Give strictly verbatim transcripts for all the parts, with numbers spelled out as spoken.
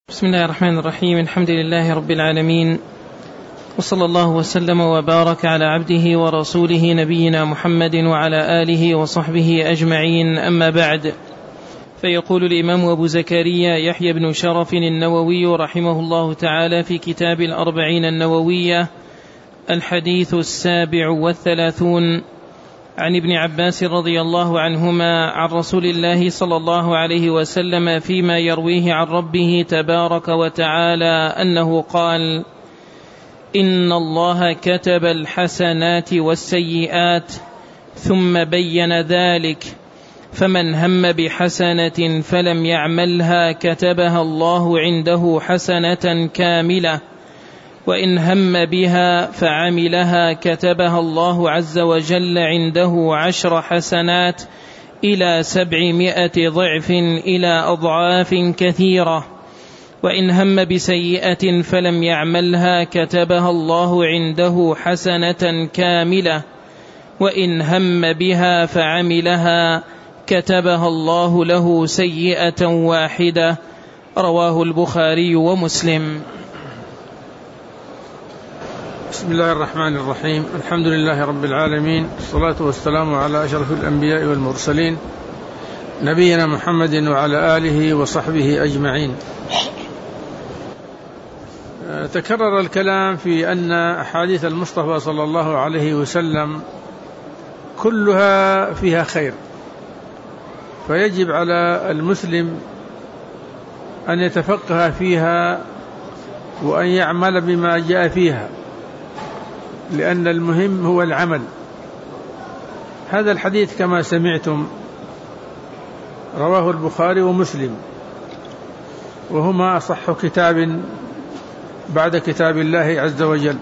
بسم الله الرحمن الرحيم. الحمد لله رب العالمين، وصلى الله وسلم وبارك على عبده ورسوله نبينا محمد وعلى آله وصحبه أجمعين، أما بعد. فيقول الإمام أبو زكريا يحيى بن شرف النووي رحمه الله تعالى في كتاب الأربعين النووية: الحديث السابع والثلاثون، عن ابن عباس رضي الله عنهما عن رسول الله صلى الله عليه وسلم فيما يرويه عن ربه تبارك وتعالى أنه قال: إن الله كتب الحسنات والسيئات ثم بين ذلك، فمن هم بحسنة فلم يعملها كتبها الله عنده حسنة كاملة، وإن هم بها فعملها كتبها الله عز وجل عنده عشر حسنات إلى سبعمائة ضعف إلى أضعاف كثيرة، وإن هم بسيئة فلم يعملها كتبها الله عنده حسنة كاملة، وإن هم بها فعملها كتبها الله له سيئة واحدة. رواه البخاري ومسلم. بسم الله الرحمن الرحيم. الحمد لله رب العالمين، الصلاة والسلام على أشرف الأنبياء والمرسلين نبينا محمد وعلى آله وصحبه أجمعين. تكرر الكلام في أن أحاديث المصطفى صلى الله عليه وسلم كلها فيها خير، فيجب على المسلم أن يتفقه فيها وأن يعمل بما جاء فيها، لأن المهم هو العمل. هذا الحديث كما سمعتم رواه البخاري ومسلم، وهما أصح كتاب بعد كتاب الله عز وجل.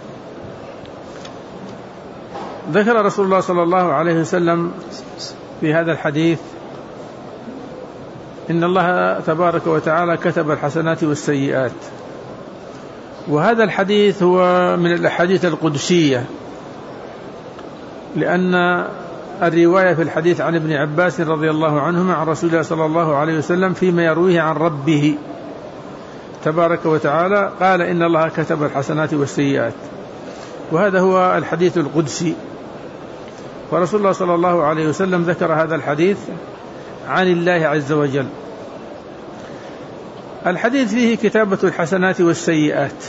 ذكر رسول الله صلى الله عليه وسلم في هذا الحديث إن الله تبارك وتعالى كتب الحسنات والسيئات، وهذا الحديث هو من الأحاديث القدسية، لأن الرواية في الحديث عن ابن عباس رضي الله عنهما عن رسول الله صلى الله عليه وسلم فيما يرويه عن ربه تبارك وتعالى قال: إن الله كتب الحسنات والسيئات، وهذا هو الحديث القدسي. فرسول الله صلى الله عليه وسلم ذكر هذا الحديث عن الله عز وجل. الحديث فيه كتابة الحسنات والسيئات،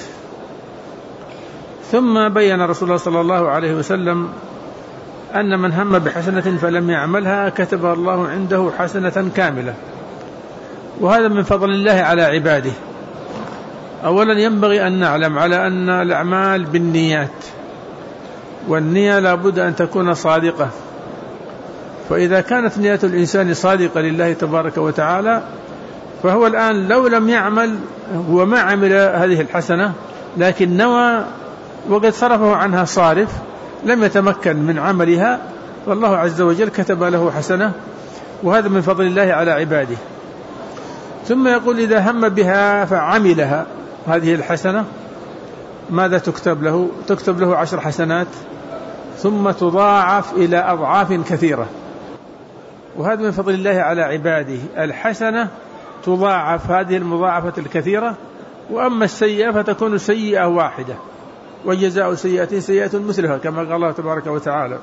ثم بين رسول الله صلى الله عليه وسلم أن من هم بحسنة فلم يعملها كتب الله عنده حسنة كاملة، وهذا من فضل الله على عباده. أولا ينبغي أن نعلم على أن الأعمال بالنيات، والنية لا بد أن تكون صادقة، فإذا كانت نية الإنسان صادقة لله تبارك وتعالى فهو الآن لو لم يعمل وما عمل هذه الحسنة لكن نوى وقد صرفه عنها صارف لم يتمكن من عملها، والله عز وجل كتب له حسنة، وهذا من فضل الله على عباده. ثم يقول: إذا هم بها فعملها، هذه الحسنة ماذا تكتب له؟ تكتب له عشر حسنات ثم تضاعف إلى أضعاف كثيرة، وهذا من فضل الله على عباده. الحسنة تضاعف هذه المضاعفة الكثيرة، وأما السيئة فتكون سيئة واحدة، وجزاء سيئة سيئة مثلها، كما قال الله تبارك وتعالى.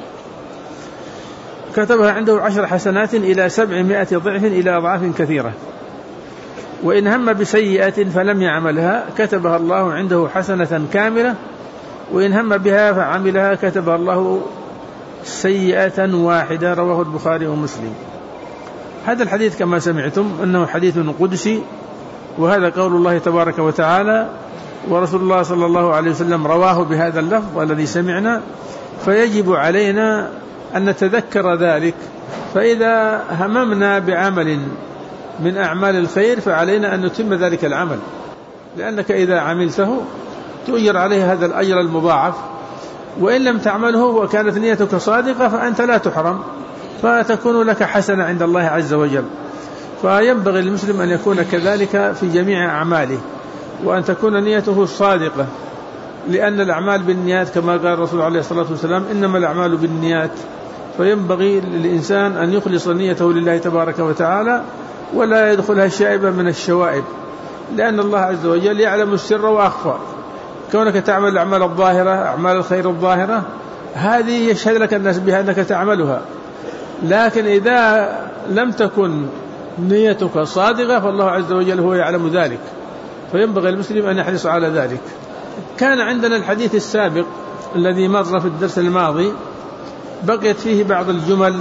كتبها عنده عشر حسنات إلى سبعمائة ضعف إلى أضعاف كثيرة، وإن هم بسيئة فلم يعملها كتبها الله عنده حسنة كاملة، وإن هم بها فعملها كتبها الله سيئة واحدة. رواه البخاري ومسلم. هذا الحديث كما سمعتم أنه حديث قدسي، وهذا قول الله تبارك وتعالى، ورسول الله صلى الله عليه وسلم رواه بهذا اللفظ الذي سمعنا، فيجب علينا أن نتذكر ذلك. فإذا هممنا بعمل من أعمال الخير فعلينا أن نتم ذلك العمل، لأنك إذا عملته تؤجر عليه هذا الأجر المضاعف، وإن لم تعمله وكانت نيتك صادقة فأنت لا تحرم، فتكون لك حسنة عند الله عز وجل. فينبغي للمسلم أن يكون كذلك في جميع أعماله، وأن تكون نيته صادقة، لأن الأعمال بالنيات كما قال الرسول عليه الصلاة والسلام: إنما الأعمال بالنيات. فينبغي للإنسان أن يخلص نيته لله تبارك وتعالى، ولا يدخلها شائبة من الشوائب، لأن الله عز وجل يعلم السر وأخفى. كونك تعمل الأعمال الظاهرة، أعمال الخير الظاهرة، هذه يشهد لك الناس بها أنك تعملها، لكن إذا لم تكن نيتك صادقة فالله عز وجل هو يعلم ذلك، فينبغي المسلم أن يحرص على ذلك. كان عندنا الحديث السابق الذي مر في الدرس الماضي بقيت فيه بعض الجمل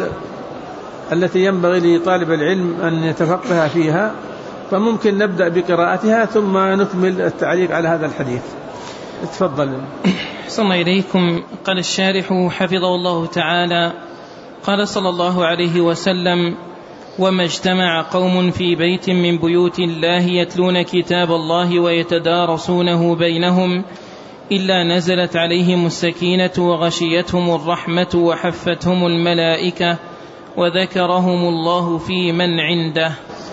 التي ينبغي لطالب العلم أن يتفقه فيها، فممكن نبدأ بقراءتها ثم نكمل التعليق على هذا الحديث. تفضل. أحسن إليكم. قال الشارح حفظه الله تعالى: قال صلى الله عليه وسلم: وما اجتمع قوم في بيت من بيوت الله يتلون كتاب الله ويتدارسونه بينهم إلا نزلت عليهم السكينة وغشيتهم الرحمة وحفتهم الملائكة وذكرهم الله في من عنده.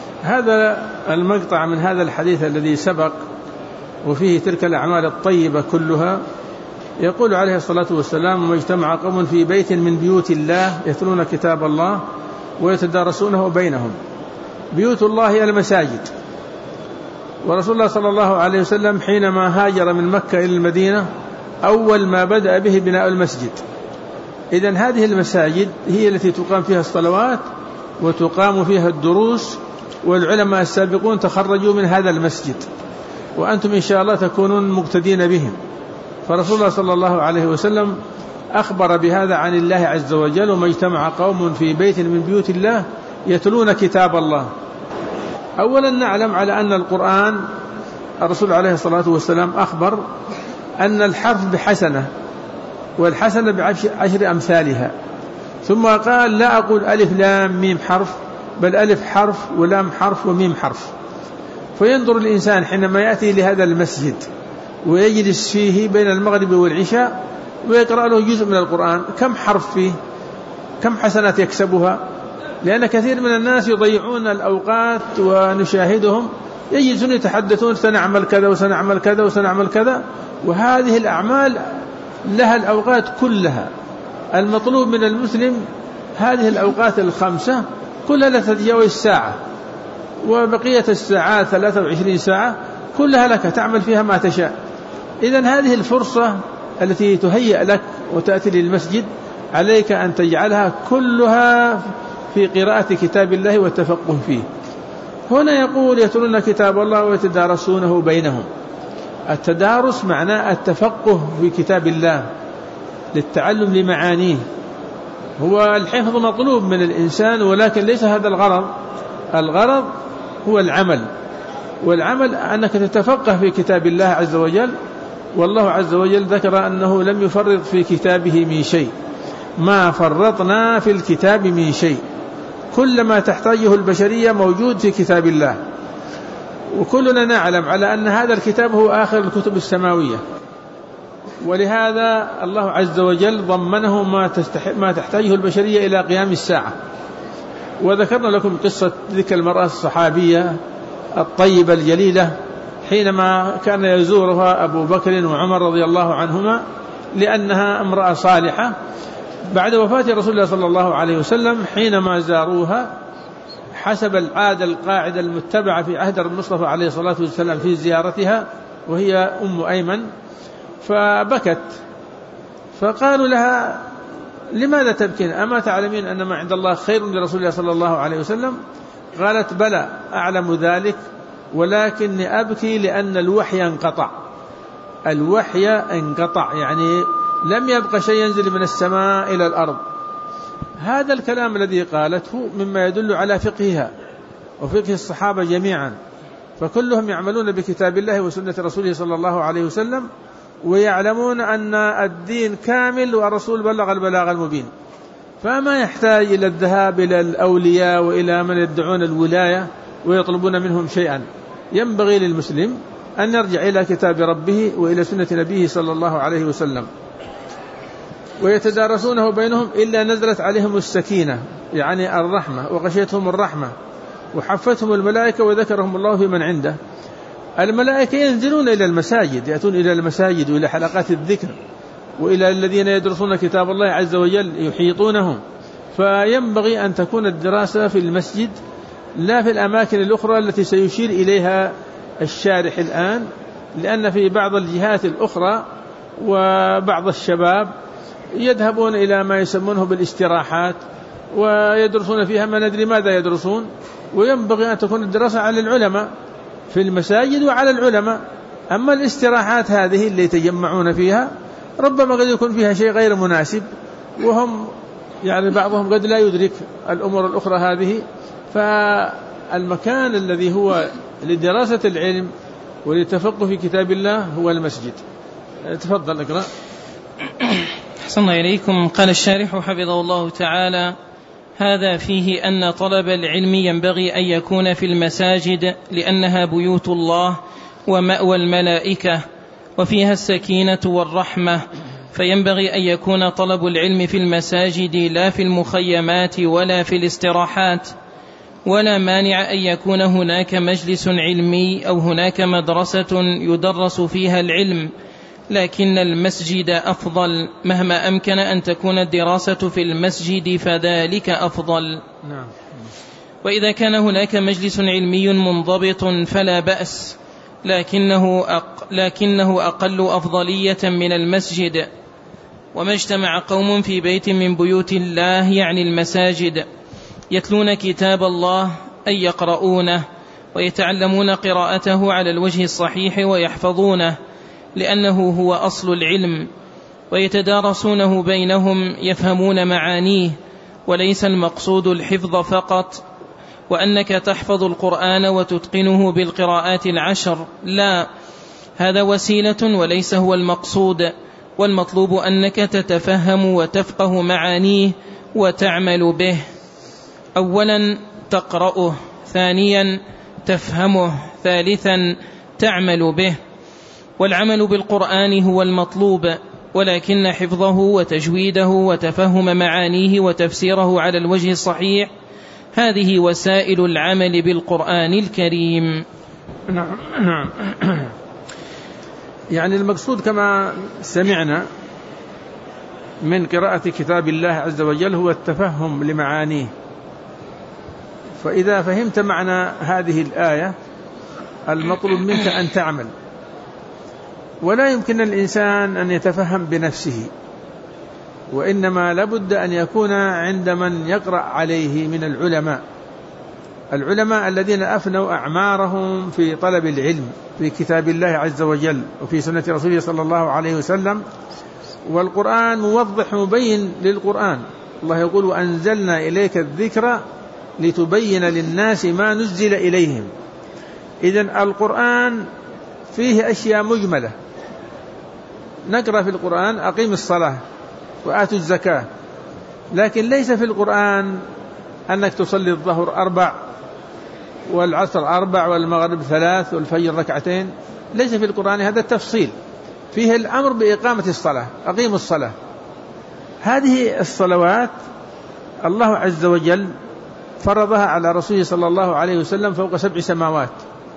هذا المقطع من هذا الحديث الذي سبق وفيه تلك الأعمال الطيبة كلها، يقول عليه الصلاة والسلام: وما اجتمع قوم في بيت من بيوت الله يتلون كتاب الله ويتدارسونه بينهم. بيوت الله هي المساجد، ورسول الله صلى الله عليه وسلم حينما هاجر من مكة إلى المدينة أول ما بدأ به بناء المسجد. إذن هذه المساجد هي التي تقام فيها الصلوات وتقام فيها الدروس، والعلماء السابقون تخرجوا من هذا المسجد، وأنتم إن شاء الله تكونون مقتدين بهم. فرسول الله صلى الله عليه وسلم أخبر بهذا عن الله عز وجل: وما اجتمع قوم في بيت من بيوت الله يتلون كتاب الله. أولا نعلم على أن القرآن الرسول عليه الصلاة والسلام أخبر أن الحرف بحسنة، والحسنة بعشر أمثالها، ثم قال: لا أقول ألف لام ميم حرف، بل ألف حرف ولام حرف وميم حرف. فينظر الإنسان حينما يأتي لهذا المسجد ويجلس فيه بين المغرب والعشاء ويقرأ له جزء من القرآن، كم حرف فيه؟ كم حسنات يكسبها؟ لأن كثير من الناس يضيعون الأوقات ونشاهدهم يجلسون يتحدثون: سنعمل كذا وسنعمل كذا وسنعمل كذا، وهذه الأعمال لها الأوقات كلها. المطلوب من المسلم هذه الأوقات الخمسة كلها لا تتجاوز الساعة، وبقية الساعات ثلاثة وعشرين ساعة كلها لك تعمل فيها ما تشاء. إذن هذه الفرصة التي تهيأ لك وتأتي للمسجد عليك أن تجعلها كلها في قراءة كتاب الله والتفقه فيه. هنا يقول: يتلون كتاب الله ويتدارسونه بينهم. التدارس معناه التفقه في كتاب الله للتعلم لمعانيه. هو الحفظ مطلوب من الإنسان، ولكن ليس هذا الغرض. الغرض هو العمل، والعمل أنك تتفقه في كتاب الله عز وجل. والله عز وجل ذكر أنه لم يفرط في كتابه من شيء، ما فرطنا في الكتاب من شيء. كل ما تحتاجه البشرية موجود في كتاب الله، وكلنا نعلم على أن هذا الكتاب هو آخر الكتب السماوية، ولهذا الله عز وجل ضمنه ما, ما تحتاجه البشرية إلى قيام الساعة. وذكرنا لكم قصة ذيك المرأة الصحابية الطيبة الجليلة حينما كان يزورها أبو بكر وعمر رضي الله عنهما، لأنها امرأة صالحة. بعد وفاة رسول الله صلى الله عليه وسلم حينما زاروها حسب العادة القاعدة المتبعة في عهد المصطفى عليه الصلاة والسلام في زيارتها، وهي أم أيمن، فبكت. فقالوا لها: لماذا تبكين؟ أما تعلمين أن ما عند الله خير لرسول الله صلى الله عليه وسلم؟ قالت: بلى أعلم ذلك، ولكني أبكي لأن الوحي انقطع. الوحي انقطع، يعني لم يبقى شيء ينزل من السماء إلى الأرض. هذا الكلام الذي قالته مما يدل على فقهها وفقه الصحابة جميعا، فكلهم يعملون بكتاب الله وسنة رسوله صلى الله عليه وسلم، ويعلمون أن الدين كامل والرسول بلغ البلاغ المبين، فما يحتاج إلى الذهاب إلى الأولياء وإلى من يدعون الولاية ويطلبون منهم شيئا. ينبغي للمسلم أن يرجع إلى كتاب ربه وإلى سنة نبيه صلى الله عليه وسلم. ويتدارسونه بينهم إلا نزلت عليهم السكينة، يعني الرحمة، وغشيتهم الرحمة وحفتهم الملائكة وذكرهم الله في من عنده. الملائكة ينزلون إلى المساجد، يأتون إلى المساجد وإلى حلقات الذكر وإلى الذين يدرسون كتاب الله عز وجل يحيطونهم. فينبغي أن تكون الدراسة في المسجد لا في الأماكن الأخرى التي سيشير إليها الشارح الآن، لأن في بعض الجهات الأخرى وبعض الشباب يذهبون إلى ما يسمونه بالاستراحات ويدرسون فيها ما ندري ماذا يدرسون، وينبغي أن تكون الدراسة على العلماء في المساجد وعلى العلماء. أما الاستراحات هذه اللي يتجمعون فيها ربما قد يكون فيها شيء غير مناسب، وهم يعني بعضهم قد لا يدرك الأمور الأخرى هذه. فالمكان الذي هو لدراسة العلم وللتفقه في كتاب الله هو المسجد. تفضل اقرأ. أحسن إليكم. قال الشارح حفظه الله تعالى: هذا فيه أن طلب العلم ينبغي أن يكون في المساجد، لأنها بيوت الله ومأوى الملائكة وفيها السكينة والرحمة، فينبغي أن يكون طلب العلم في المساجد لا في المخيمات ولا في الاستراحات. ولا مانع أن يكون هناك مجلس علمي أو هناك مدرسة يدرس فيها العلم، لكن المسجد أفضل، مهما أمكن أن تكون الدراسة في المسجد فذلك أفضل. نعم. وإذا كان هناك مجلس علمي منضبط فلا بأس، لكنه, أق... لكنه أقل أفضلية من المسجد. وما اجتمع قوم في بيت من بيوت الله يعني المساجد يتلون كتاب الله أي يقرؤونه ويتعلمون قراءته على الوجه الصحيح ويحفظونه، لأنه هو أصل العلم، ويتدارسونه بينهم يفهمون معانيه، وليس المقصود الحفظ فقط وأنك تحفظ القرآن وتتقنه بالقراءات العشر، لا، هذا وسيلة وليس هو المقصود، والمطلوب أنك تتفهم وتفقه معانيه وتعمل به. أولا تقرأه، ثانيا تفهمه، ثالثا تعمل به. والعمل بالقرآن هو المطلوب، ولكن حفظه وتجويده وتفهم معانيه وتفسيره على الوجه الصحيح هذه وسائل العمل بالقرآن الكريم. نعم نعم. يعني المقصود كما سمعنا من قراءة كتاب الله عز وجل هو التفهم لمعانيه. فإذا فهمت معنى هذه الآية المطلوب منك أن تعمل، ولا يمكن الإنسان أن يتفهم بنفسه، وإنما لابد أن يكون عند من يقرأ عليه من العلماء، العلماء الذين أفنوا أعمارهم في طلب العلم في كتاب الله عز وجل وفي سنة رسوله صلى الله عليه وسلم. والقرآن موضح مبين للقرآن، الله يقول: وأنزلنا إليك الذكر لتبين للناس ما نزل إليهم. إذن القرآن فيه أشياء مجملة، نقرأ في القرآن أقيم الصلاة وآتوا الزكاة، لكن ليس في القرآن أنك تصلي الظهر أربع والعصر أربع والمغرب ثلاث والفجر ركعتين، ليس في القرآن هذا التفصيل. فيه الأمر بإقامة الصلاة، أقيم الصلاة. هذه الصلوات الله عز وجل فرضها على رسوله صلى الله عليه وسلم فوق سبع سماوات،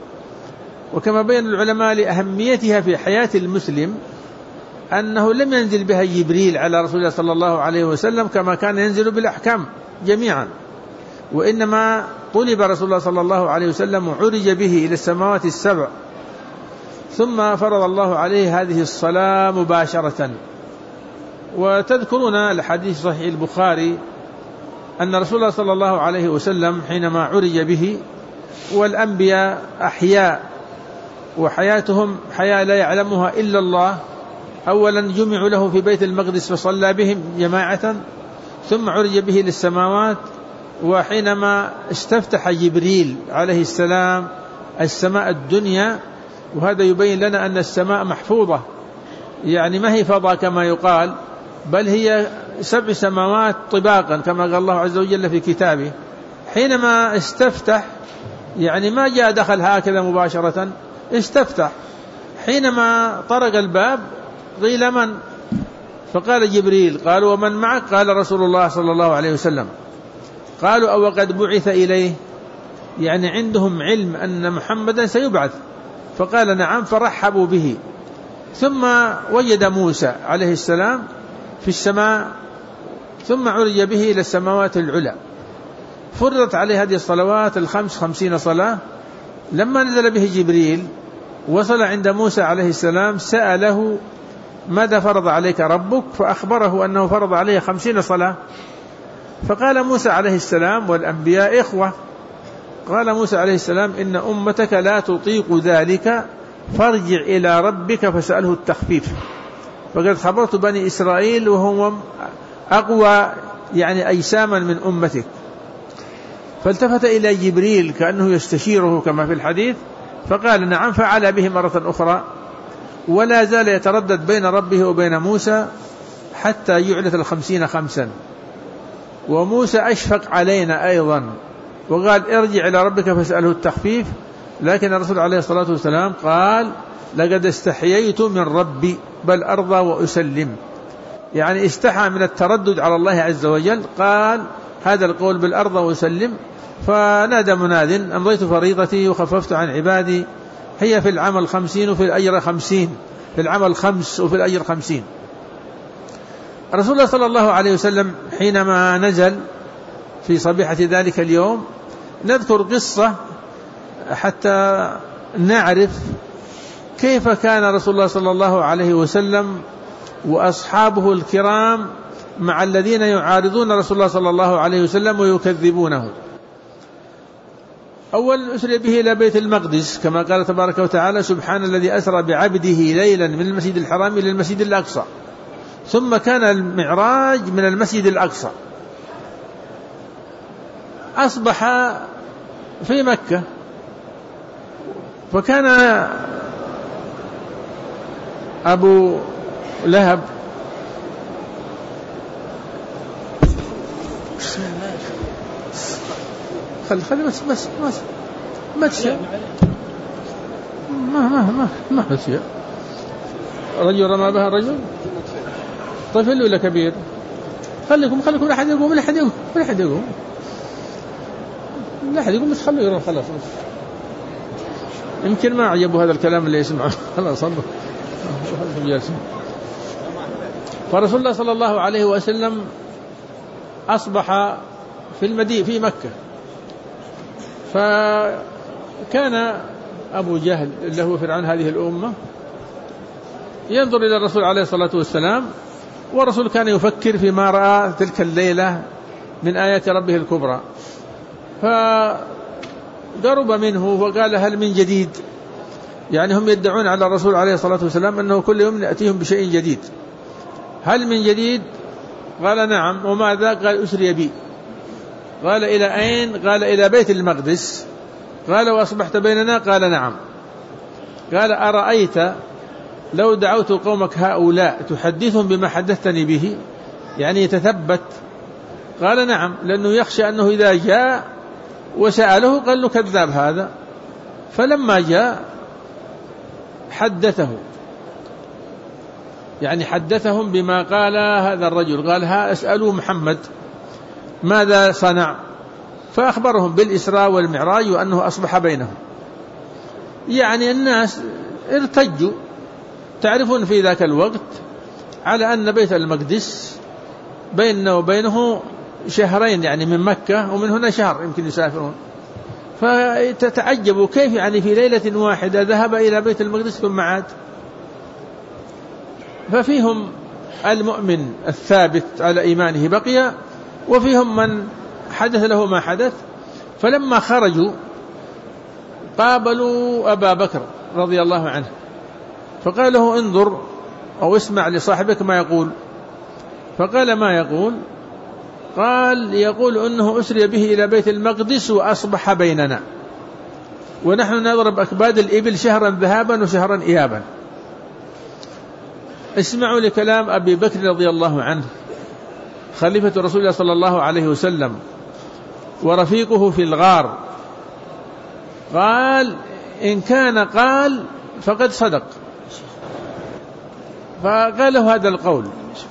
وكما بين العلماء لأهميتها في حياة المسلم أنه لم ينزل بها جبريل على رسول الله صلى الله عليه وسلم كما كان ينزل بالأحكام جميعا، وإنما طلب رسول الله صلى الله عليه وسلم وعرج به إلى السماوات السبع، ثم فرض الله عليه هذه الصلاة مباشرة. وتذكرون الحديث صحيح البخاري أن رسول الله صلى الله عليه وسلم حينما عرج به والأنبياء أحياء وحياتهم حياة لا يعلمها إلا الله، أولا جمعوا له في بيت المقدس فصلى بهم جماعة، ثم عرج به للسماوات. وحينما استفتح جبريل عليه السلام السماء الدنيا، وهذا يبين لنا أن السماء محفوظة، يعني ما هي فضاء كما يقال، بل هي سبع سماوات طباقا كما قال الله عز وجل في كتابه. حينما استفتح يعني ما جاء دخل هكذا مباشرة، استفتح. حينما طرق الباب قيل من؟ فقال جبريل. قالوا ومن معك؟ قال رسول الله صلى الله عليه وسلم. قالوا أو قد بعث إليه، يعني عندهم علم أن محمدا سيبعث. فقال نعم، فرحبوا به. ثم وجد موسى عليه السلام في السماء، ثم عرج به إلى السماوات العلى، فرضت عليه هذه الصلوات الخمس خمسين صلاة، لما نزل به جبريل وصل عند موسى عليه السلام سأله ماذا فرض عليك ربك؟ فأخبره أنه فرض عليه خمسين صلاة. فقال موسى عليه السلام والأنبياء إخوة، قال موسى عليه السلام إن أمتك لا تطيق ذلك فارجع إلى ربك فسأله التخفيف، فقد خبرت بني إسرائيل وهم أقوى يعني أجساما من أمتك. فالتفت إلى جبريل كأنه يستشيره كما في الحديث، فقال نعم، فعل به مرة أخرى، ولا زال يتردد بين ربه وبين موسى حتى يعلت الخمسين خمسا. وموسى أشفق علينا أيضا وقال ارجع إلى ربك فاسأله التخفيف، لكن الرسول عليه الصلاة والسلام قال لقد استحييت من ربي بل أرضى وأسلم، يعني استحى من التردد على الله عز وجل، قال هذا القول بالأرضى وأسلم. فنادى مناد أمضيت فريضتي وخففت عن عبادي، هي في العمل خمسين وفي الأجر خمسين، في العمل خمس وفي الأجر خمسين. رسول الله صلى الله عليه وسلم حينما نزل في صبيحة ذلك اليوم، نذكر قصة حتى نعرف كيف كان رسول الله صلى الله عليه وسلم وأصحابه الكرام مع الذين يعارضون رسول الله صلى الله عليه وسلم ويكذبونه. أول أسري به إلى بيت المقدس كما قال تبارك وتعالى سبحان الذي أسرى بعبده ليلا من المسجد الحرام إلى المسجد الأقصى، ثم كان المعراج من المسجد الأقصى، أصبح في مكة. فكان أبو لهب خل خل بس بس بس ما تشاء ما ما ما ما تشاء رجل رمى بها الرجل طفل ولا كبير؟ خليكم خليكم لا أحد يقوم لا أحد يقوم لا أحد يقوم لا أحد يقوم بس خلوا يروح خلاص. يمكن ما عجبوا هذا الكلام اللي يسمعه خلاص صلوا. فرسول الله صلى الله عليه وسلم أصبح في المدينة في مكة، فكان أبو جهل اللي هو فرعون هذه الأمة ينظر إلى الرسول عليه الصلاة والسلام، والرسول كان يفكر فيما رأى تلك الليلة من آيات ربه الكبرى، فقرب منه وقال هل من جديد؟ يعني هم يدعون على الرسول عليه الصلاة والسلام أنه كل يوم يأتيهم بشيء جديد، هل من جديد؟ قال نعم. وماذا؟ قال أسري بي. قال إلى أين؟ قال إلى بيت المقدس. قال وأصبحت بيننا؟ قال نعم. قال أرأيت لو دعوت قومك هؤلاء تحدثهم بما حدثتني به، يعني يتثبت؟ قال نعم، لأنه يخشى أنه إذا جاء وسأله قال له كذاب هذا. فلما جاء حدثه، يعني حدثهم بما قال هذا الرجل، قال ها أسألوا محمد ماذا صنع، فأخبرهم بالإسراء والمعراج وأنه أصبح بينهم. يعني الناس ارتجوا، تعرفون في ذاك الوقت على أن بيت المقدس بيننا وبينه شهرين، يعني من مكة ومن هنا شهر يمكن يسافرون، فتتعجبوا كيف يعني في ليلة واحدة ذهب إلى بيت المقدس ثم عاد. ففيهم المؤمن الثابت على إيمانه بقي، وفيهم من حدث له ما حدث. فلما خرجوا قابلوا أبا بكر رضي الله عنه، فقال له انظر أو اسمع لصاحبك ما يقول. فقال ما يقول؟ قال يقول أنه أسري به إلى بيت المقدس وأصبح بيننا، ونحن نضرب أكباد الإبل شهرا ذهابا وشهرا إيابا. اسمعوا لكلام أبي بكر رضي الله عنه خليفة رسول الله صلى الله عليه وسلم ورفيقه في الغار. قال إن كان قال فقد صدق. فقال له هذا القول،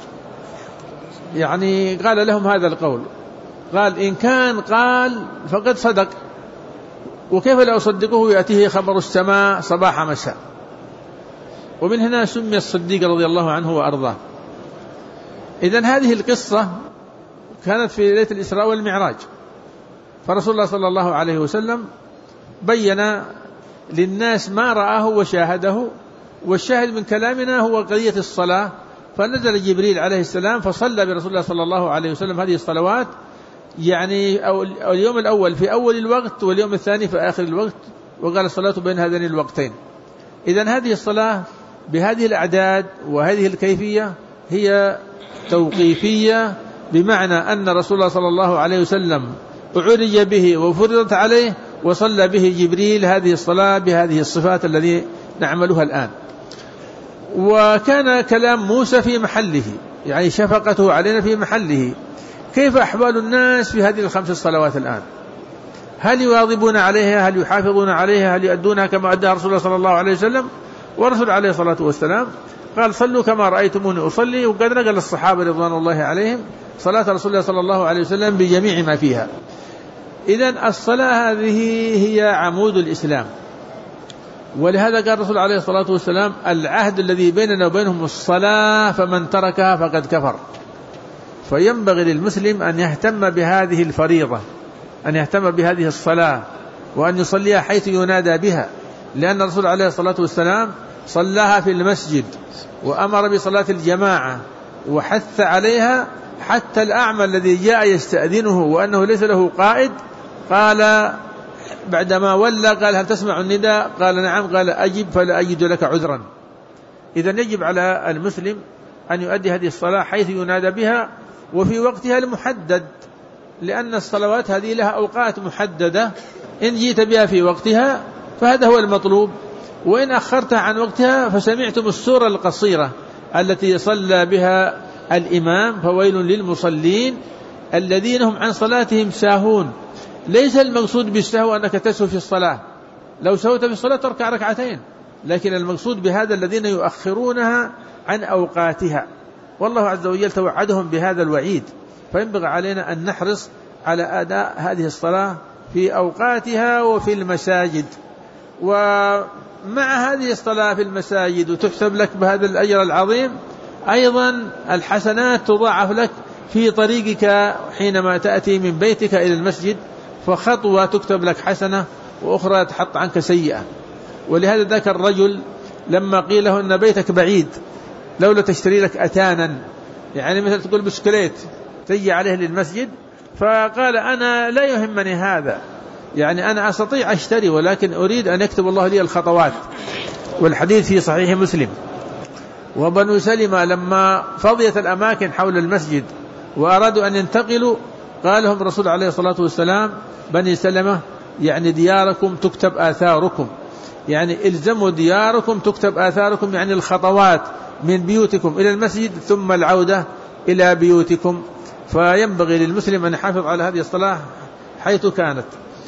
يعني قال لهم هذا القول، قال إن كان قال فقد صدق، وكيف لا أصدقه يأتيه خبر السماء صباح مساء. ومن هنا سمي الصديق رضي الله عنه وأرضاه. إذن هذه القصة كانت في ليلة الإسراء والمعراج، فرسول الله صلى الله عليه وسلم بين للناس ما رآه وشاهده، والشاهد من كلامنا هو قضية الصلاة. فنزل جبريل عليه السلام فصلى برسول الله صلى الله عليه وسلم هذه الصلوات، يعني أو اليوم الأول في أول الوقت واليوم الثاني في آخر الوقت، وقال الصلاة بين هذين الوقتين. إذن هذه الصلاة بهذه الأعداد وهذه الكيفية هي توقيفية، بمعنى أن رسول الله صلى الله عليه وسلم أعرج به وفرضت عليه وصلى به جبريل هذه الصلاة بهذه الصفات التي نعملها الآن. وكان كلام موسى في محله، يعني شفقته علينا في محله. كيف أحوال الناس في هذه الخمس الصلوات الآن؟ هل يواظبون عليها؟ هل يحافظون عليها؟ هل يؤدونها كما أداها رسول الله صلى الله عليه وسلم؟ ورسول عليه الصلاة والسلام قال صلوا كما رأيتموني أصلي، وقد نقل الصحابة رضوان الله عليهم صلاة رسول الله صلى الله عليه وسلم بجميع ما فيها. إذن الصلاة هذه هي عمود الإسلام، ولهذا قال الرسول عليه الصلاة والسلام العهد الذي بيننا وبينهم الصلاة، فمن تركها فقد كفر. فينبغي للمسلم أن يهتم بهذه الفريضة، أن يهتم بهذه الصلاة، وأن يصليها حيث ينادى بها، لأن الرسول عليه الصلاة والسلام صلاها في المسجد وأمر بصلاة الجماعة وحث عليها، حتى الأعمى الذي جاء يستأذنه وأنه ليس له قائد قال بعدما ولى قال هل تسمع النداء؟ قال نعم. قال أجب فلا أجد لك عذرا. إذن يجب على المسلم أن يؤدي هذه الصلاة حيث ينادى بها وفي وقتها المحدد، لأن الصلوات هذه لها أوقات محددة، إن جيت بها في وقتها فهذا هو المطلوب، وإن أخرتها عن وقتها فسمعتم السورة القصيرة التي صلى بها الإمام فويل للمصلين الذين هم عن صلاتهم ساهون. ليس المقصود بالسهو أنك تسهو في الصلاة، لو سهوت في الصلاة تركع ركعتين، لكن المقصود بهذا الذين يؤخرونها عن أوقاتها، والله عز وجل توعدهم بهذا الوعيد. فينبغي علينا أن نحرص على أداء هذه الصلاة في أوقاتها وفي المساجد. ومع هذه الصلاة في المساجد وتحسب لك بهذا الأجر العظيم، أيضا الحسنات تضاعف لك في طريقك حينما تأتي من بيتك إلى المسجد، فخطوة تكتب لك حسنة وأخرى تحط عنك سيئة. ولهذا ذاك الرجل لما قيل له أن بيتك بعيد لولا تشتري لك أتانا، يعني مثل تقول بسكليت تجي عليه للمسجد، فقال أنا لا يهمني هذا، يعني أنا أستطيع أشتري ولكن أريد أن يكتب الله لي الخطوات. والحديث في صحيح مسلم. وبنو سلمة لما فضيت الأماكن حول المسجد وأرادوا أن ينتقلوا قال لهم الرسول عليه الصلاة والسلام بني سلمة يعني دياركم تكتب آثاركم، يعني الزموا دياركم تكتب آثاركم، يعني الخطوات من بيوتكم إلى المسجد ثم العودة إلى بيوتكم. فينبغي للمسلم أن يحافظ على هذه الصلاة حيث كانت.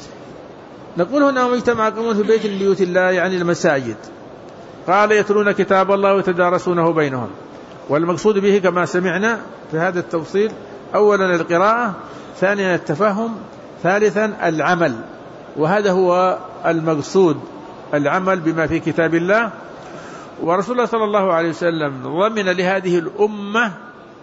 نقول هنا ومجتمع قوم في بيت من بيوت الله يعني المساجد، قال يتلون كتاب الله ويتدارسونه بينهم. والمقصود به كما سمعنا في هذا التفصيل أولا القراءة، ثانيا التفهم، ثالثا العمل، وهذا هو المقصود، العمل بما في كتاب الله. ورسول الله صلى الله عليه وسلم ضمن لهذه الأمة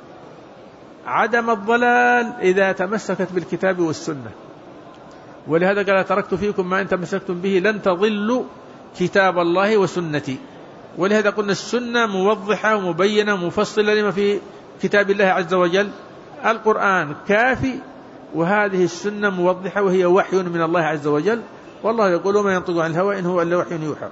عدم الضلال إذا تمسكت بالكتاب والسنة، ولهذا قال تركت فيكم ما إن تمسكتم به لن تضلوا كتاب الله وسنتي. ولهذا قلنا السنة موضحة ومبينة مفصلة لما في كتاب الله عز وجل. القرآن كافي، وهذه السنة موضحة وهي وحي من الله عز وجل، والله يقول وما ينطق عن الهوى إن هو إلا وحي يوحى.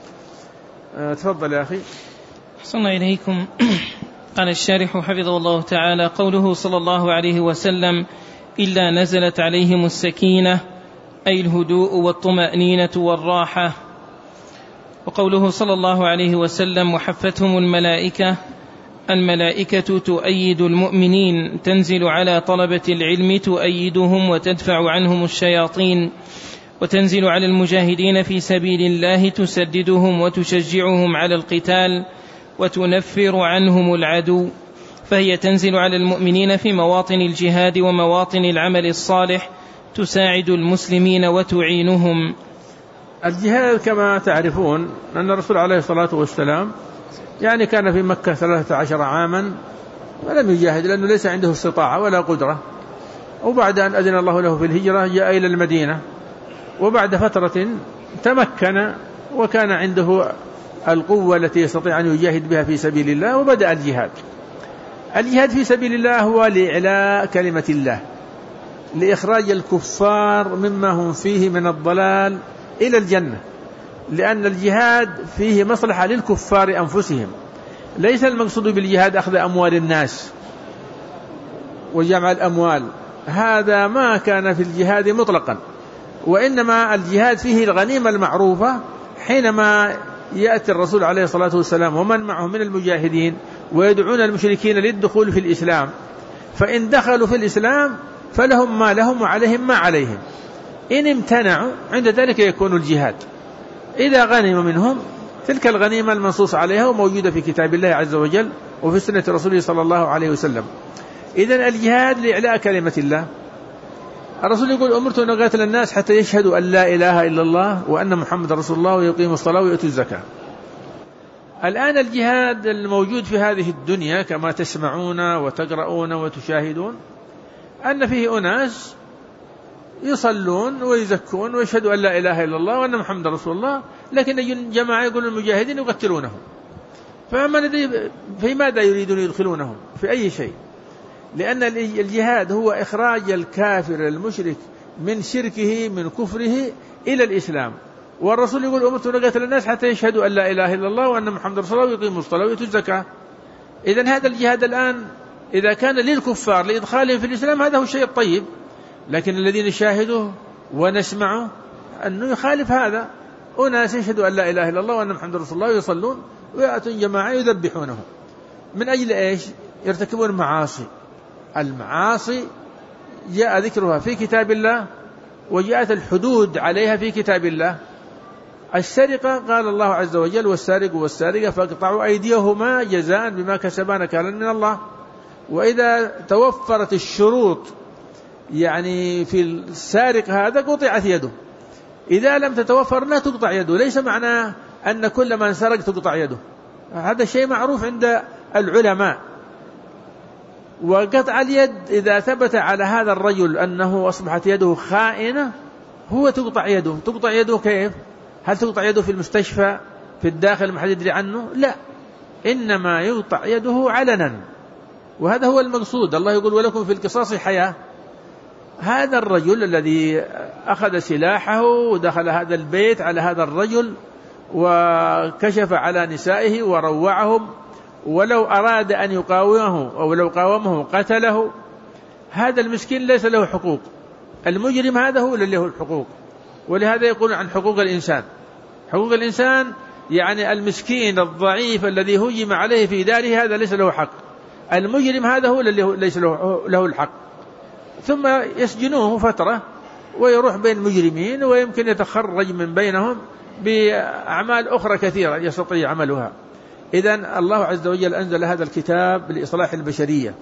أه تفضل يا أخي. صلى إليكم. قال الشارح حفظه الله تعالى قوله صلى الله عليه وسلم إلا نزلت عليهم السكينة أي الهدوء والطمأنينة والراحة. وقوله صلى الله عليه وسلم وحفتهم الملائكة، الملائكة تؤيد المؤمنين، تنزل على طلبة العلم تؤيدهم وتدفع عنهم الشياطين، وتنزل على المجاهدين في سبيل الله تسددهم وتشجعهم على القتال وتنفر عنهم العدو. فهي تنزل على المؤمنين في مواطن الجهاد ومواطن العمل الصالح، تساعد المسلمين وتعينهم. الجهاد كما تعرفون أن الرسول عليه الصلاة والسلام يعني كان في مكة ثلاثة عشر عاما ولم يجاهد لأنه ليس عنده استطاعة ولا قدرة، وبعد أن أذن الله له في الهجرة جاء إلى المدينة، وبعد فترة تمكن وكان عنده القوة التي يستطيع أن يجاهد بها في سبيل الله، وبدأ الجهاد. الجهاد في سبيل الله هو لإعلاء كلمة الله، لإخراج الكفار مما هم فيه من الضلال إلى الجنة، لأن الجهاد فيه مصلحة للكفار أنفسهم. ليس المقصود بالجهاد أخذ أموال الناس وجمع الأموال، هذا ما كان في الجهاد مطلقا، وإنما الجهاد فيه الغنيمة المعروفة. حينما يأتي الرسول عليه الصلاة والسلام ومن معه من المجاهدين ويدعون المشركين للدخول في الإسلام، فإن دخلوا في الإسلام فلهم ما لهم وعليهم ما عليهم. إن امتنعوا عند ذلك يكون الجهاد. إذا غنم منهم تلك الغنيمة المنصوص عليها وموجودة في كتاب الله عز وجل وفي سنة رسوله صلى الله عليه وسلم. إذن الجهاد لإعلاء كلمة الله. الرسول يقول: أمرت أن أقاتل الناس حتى يشهدوا أن لا إله إلا الله وأن محمد رسول الله ويقيموا الصلاة ويؤتوا الزكاة. الآن الجهاد الموجود في هذه الدنيا كما تسمعون وتقرؤون وتشاهدون أن فيه أناس يصلون ويزكون ويشهدوا أن لا إله إلا الله وأن محمد رسول الله، لكن جماعة يقولون المجاهدين يقتلونهم. في ماذا يريدون يدخلونهم؟ في أي شيء؟ لأن الجهاد هو إخراج الكافر المشرك من شركه من كفره إلى الإسلام. والرسول يقول: أمرت أن أقاتل الناس حتى يشهدوا أن لا إله إلا الله وأن محمد رسول الله ويقيموا الصلاة ويؤتوا الزكاة. إذن هذا الجهاد الآن إذا كان للكفار لإدخالهم في الإسلام هذا هو الشيء الطيب، لكن الذين نشاهده ونسمعه أنه يخالف هذا. أناس يشهدوا أن لا إله إلا الله وأن محمد رسول الله ويصلون ويأتون جماعة يذبحونهم من أجل إيش؟ يرتكبون معاصي. المعاصي جاء ذكرها في كتاب الله وجاءت الحدود عليها في كتاب الله. السرقة قال الله عز وجل: والسارق والسارقة فاقطعوا أيديهما جزاء بما كسبا نكالا من الله. وإذا توفرت الشروط يعني في السارق هذا قطعت يده، إذا لم تتوفر لا تقطع يده. ليس معناه أن كل من سرق تقطع يده، هذا شيء معروف عند العلماء. وقطع اليد إذا ثبت على هذا الرجل أنه أصبحت يده خائنة هو تقطع يده. تقطع يده كيف؟ هل تقطع يده في المستشفى في الداخل ما حد يدري عنه؟ لا، إنما يقطع يده علنا، وهذا هو المقصود. الله يقول: ولكم في القصاص حياة. هذا الرجل الذي أخذ سلاحه ودخل هذا البيت على هذا الرجل وكشف على نسائه وروعهم، ولو أراد أن يقاومه أو لو قاومه قتله، هذا المسكين ليس له حقوق. المجرم هذا هو الذي له الحقوق. ولهذا يقول عن حقوق الإنسان. حقوق الإنسان يعني المسكين الضعيف الذي هجم عليه في داره هذا ليس له حق. المجرم هذا هو الذي ليس له الحق. ثم يسجنوه فترة ويروح بين المجرمين ويمكن يتخرج من بينهم بأعمال أخرى كثيرة يستطيع عملها. إذن الله عز وجل أنزل هذا الكتاب لإصلاح البشرية.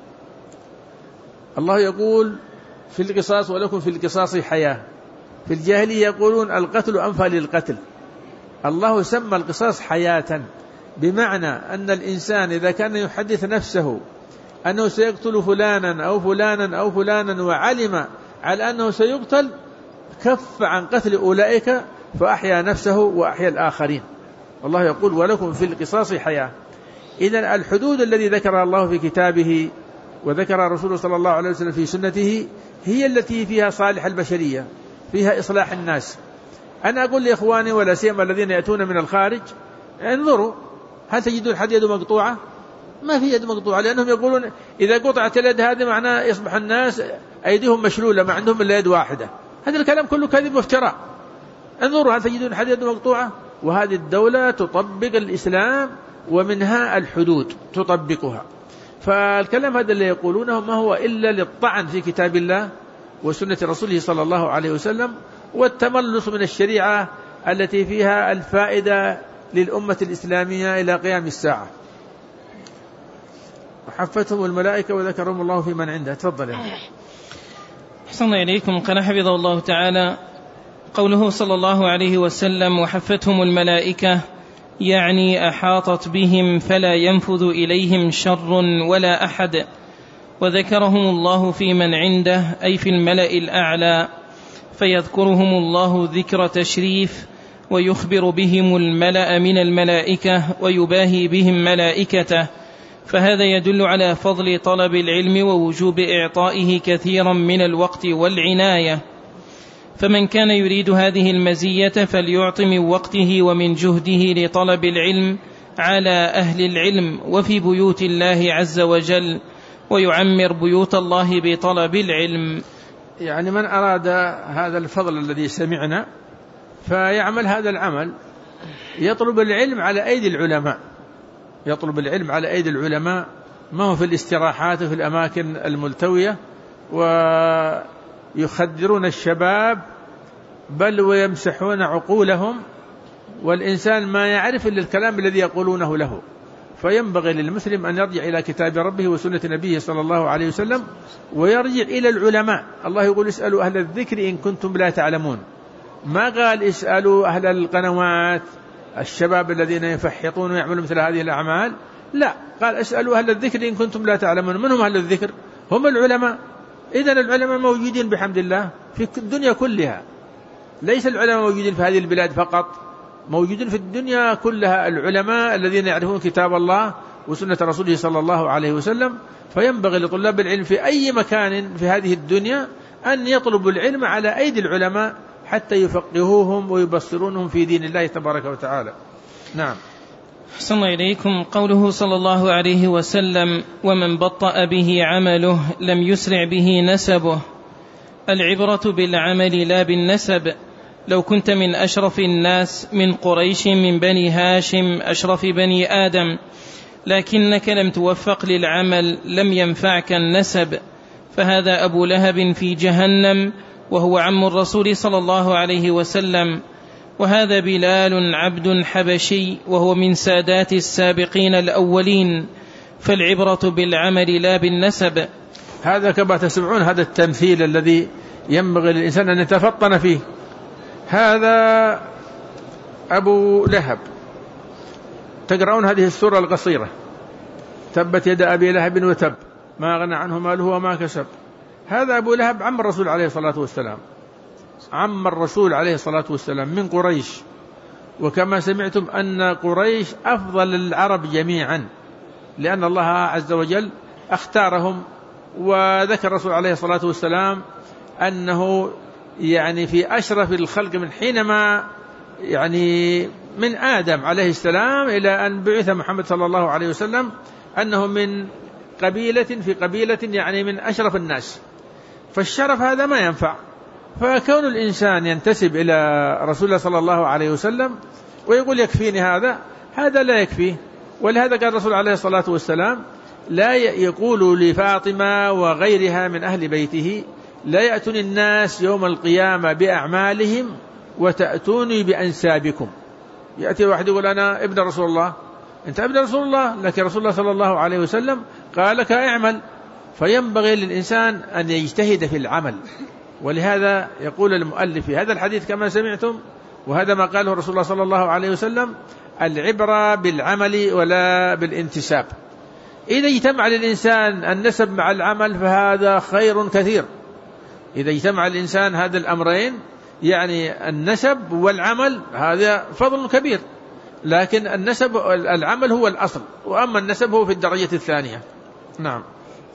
الله يقول: في القصاص ولكم في القصاص حياة. في الجاهلية يقولون القتل أنفى للقتل. الله سمى القصاص حياة، بمعنى أن الإنسان إذا كان يحدث نفسه أنه سيقتل فلانا أو فلانا أو فلانا وعلم على أنه سيقتل كف عن قتل أولئك فأحيا نفسه وأحيا الآخرين. الله يقول: ولكم في القصاص حياة. إذن الحدود الذي ذكرها الله في كتابه وذكر رسوله صلى الله عليه وسلم في سنته هي التي فيها صالح البشرية، فيها إصلاح الناس. أنا أقول لإخواني ولا سيما الذين يأتون من الخارج: انظروا هل تجدون حد يده مقطوعة؟ ما في يد مقطوعة، لأنهم يقولون إذا قطعت اليد هذه معناه يصبح الناس أيديهم مشلولة ما عندهم إلا يد واحدة. هذا الكلام كله كذب وافتراء. انظروا هل تجدون حد يده مقطوعة؟ وهذه الدولة تطبق الإسلام ومنها الحدود تطبقها. فالكلام هذا اللي يقولونه ما هو إلا للطعن في كتاب الله وسنة رسوله صلى الله عليه وسلم والتملص من الشريعة التي فيها الفائدة للأمة الإسلامية إلى قيام الساعة. وحفتهم الملائكة وذكرهم الله في من عنده. تفضل يا أحسن إليكم. قال حفظه الله تعالى: قوله صلى الله عليه وسلم وحفتهم الملائكة يعني أحاطت بهم فلا ينفذ إليهم شر ولا أحد، وذكرهم الله في من عنده أي في الملأ الأعلى، فيذكرهم الله ذكر تشريف ويخبر بهم الملأ من الملائكة ويباهي بهم ملائكته، فهذا يدل على فضل طلب العلم ووجوب إعطائه كثيرا من الوقت والعناية. فمن كان يريد هذه المزية فليعط من وقته ومن جهده لطلب العلم على أهل العلم وفي بيوت الله عز وجل، ويعمر بيوت الله بطلب العلم. يعني من أراد هذا الفضل الذي سمعنا فيعمل هذا العمل، يطلب العلم على أيدي العلماء، يطلب العلم على أيدي العلماء، ما هو في الاستراحات وفي الأماكن الملتوية ويخدرون الشباب، بل ويمسحون عقولهم، والإنسان ما يعرف إلا الكلام الذي يقولونه له. فينبغي للمسلم أن يرجع إلى كتاب ربه وسنة نبيه صلى الله عليه وسلم، ويرجع إلى العلماء. الله يقول اسألوا أهل الذكر إن كنتم لا تعلمون، ما قال اسألوا أهل القنوات الشباب الذين يفحطون ويعملون مثل هذه الأعمال، لا، قال اسألوا أهل الذكر إن كنتم لا تعلمون. من هم أهل الذكر؟ هم العلماء. إذن العلماء موجودين بحمد الله في الدنيا كلها، ليس العلماء موجودين في هذه البلاد فقط، موجودين في الدنيا كلها العلماء الذين يعرفون كتاب الله وسنة رسوله صلى الله عليه وسلم. فينبغي لطلاب العلم في أي مكان في هذه الدنيا أن يطلبوا العلم على أيدي العلماء حتى يفقهوهم ويبصرونهم في دين الله تبارك وتعالى. نعم. أحسن الله إليكم. قوله صلى الله عليه وسلم: ومن بطأ به عمله لم يسرع به نسبه. العبرة بالعمل لا بالنسب. لو كنت من أشرف الناس من قريش من بني هاشم أشرف بني آدم، لكنك لم توفق للعمل لم ينفعك النسب، فهذا أبو لهب في جهنم وهو عم الرسول صلى الله عليه وسلم، وهذا بلال عبد حبشي وهو من سادات السابقين الأولين. فالعبرة بالعمل لا بالنسب. هذا كما تسمعون هذا التمثيل الذي ينبغي للإنسان أن يتفطن فيه. هذا أبو لهب، تقرؤون هذه السورة القصيرة: تبت يد أبي لهب وتب ما أغنى عنه ماله وما كسب. هذا أبو لهب عم الرسول عليه الصلاة والسلام، عم الرسول عليه الصلاة والسلام من قريش. وكما سمعتم أن قريش أفضل العرب جميعا، لأن الله عز وجل اختارهم. وذكر الرسول عليه الصلاة والسلام أنه يعني في أشرف الخلق من حينما يعني من آدم عليه السلام إلى أن بعث محمد صلى الله عليه وسلم، أنه من قبيلة في قبيلة يعني من أشرف الناس. فالشرف هذا ما ينفع، فكون الإنسان ينتسب إلى رسول الله صلى الله عليه وسلم ويقول يكفيني هذا، هذا لا يكفيه. ولهذا قال الرسول عليه الصلاة والسلام: لا يقول لفاطمة وغيرها من أهل بيته: لا يأتون الناس يوم القيامة بأعمالهم وتأتوني بأنسابكم. يأتي واحد يقول أنا ابن رسول الله، أنت ابن رسول الله، لكن رسول الله صلى الله عليه وسلم قال لك اعمل. فينبغي للإنسان أن يجتهد في العمل. ولهذا يقول المؤلف في هذا الحديث كما سمعتم، وهذا ما قاله رسول الله صلى الله عليه وسلم: العبرة بالعمل ولا بالانتساب. إذا اجتمع للإنسان النسب مع العمل فهذا خير كثير. إذا اجتمع الإنسان هذا الأمرين، يعني النسب والعمل، هذا فضل كبير. لكن النسب العمل هو الأصل، وأما النسب هو في الدرجة الثانية. نعم.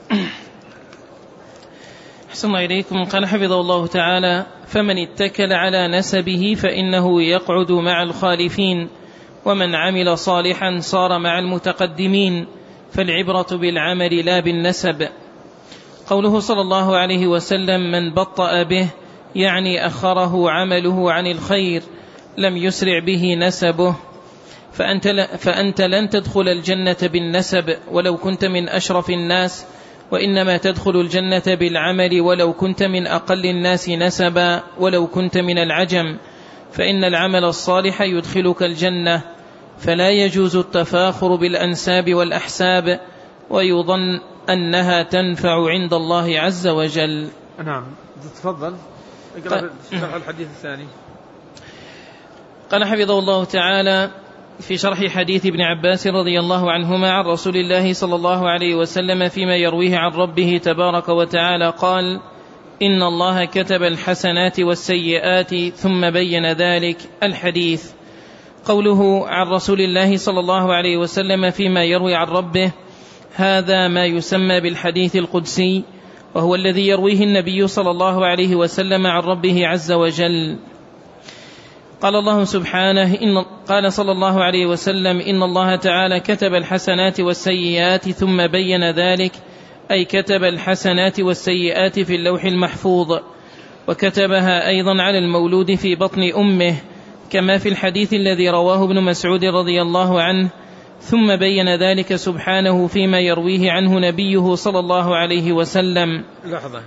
أحسن الله إليكم. قال حفظه الله تعالى: فمن اتكل على نسبه فإنه يقعد مع الخالفين، ومن عمل صالحا صار مع المتقدمين. فالعبرة بالعمل لا بالنسب. قوله صلى الله عليه وسلم: من بطأ به، يعني أخره عمله عن الخير، لم يسرع به نسبه. فأنت, فأنت لن تدخل الجنة بالنسب ولو كنت من أشرف الناس، وإنما تدخل الجنة بالعمل ولو كنت من أقل الناس نسبا ولو كنت من العجم، فإن العمل الصالح يدخلك الجنة. فلا يجوز التفاخر بالأنساب والأحساب، ويظن أنها تنفع عند الله عز وجل. نعم. تفضل اقرأ شرح الحديث الثاني. قال حفظه الله تعالى في شرح حديث ابن عباس رضي الله عنهما عن رسول الله صلى الله عليه وسلم فيما يرويه عن ربه تبارك وتعالى قال: إن الله كتب الحسنات والسيئات ثم بين ذلك. الحديث. قوله عن رسول الله صلى الله عليه وسلم فيما يروي عن ربه، هذا ما يسمى بالحديث القدسي، وهو الذي يرويه النبي صلى الله عليه وسلم عن ربه عز وجل. قال الله سبحانه إن قال صلى الله عليه وسلم: إن الله تعالى كتب الحسنات والسيئات ثم بين ذلك، أي كتب الحسنات والسيئات في اللوح المحفوظ، وكتبها أيضا على المولود في بطن أمه، كما في الحديث الذي رواه ابن مسعود رضي الله عنه، ثم بين ذلك سبحانه فيما يرويه عنه نبيه صلى الله عليه وسلم. لحظة،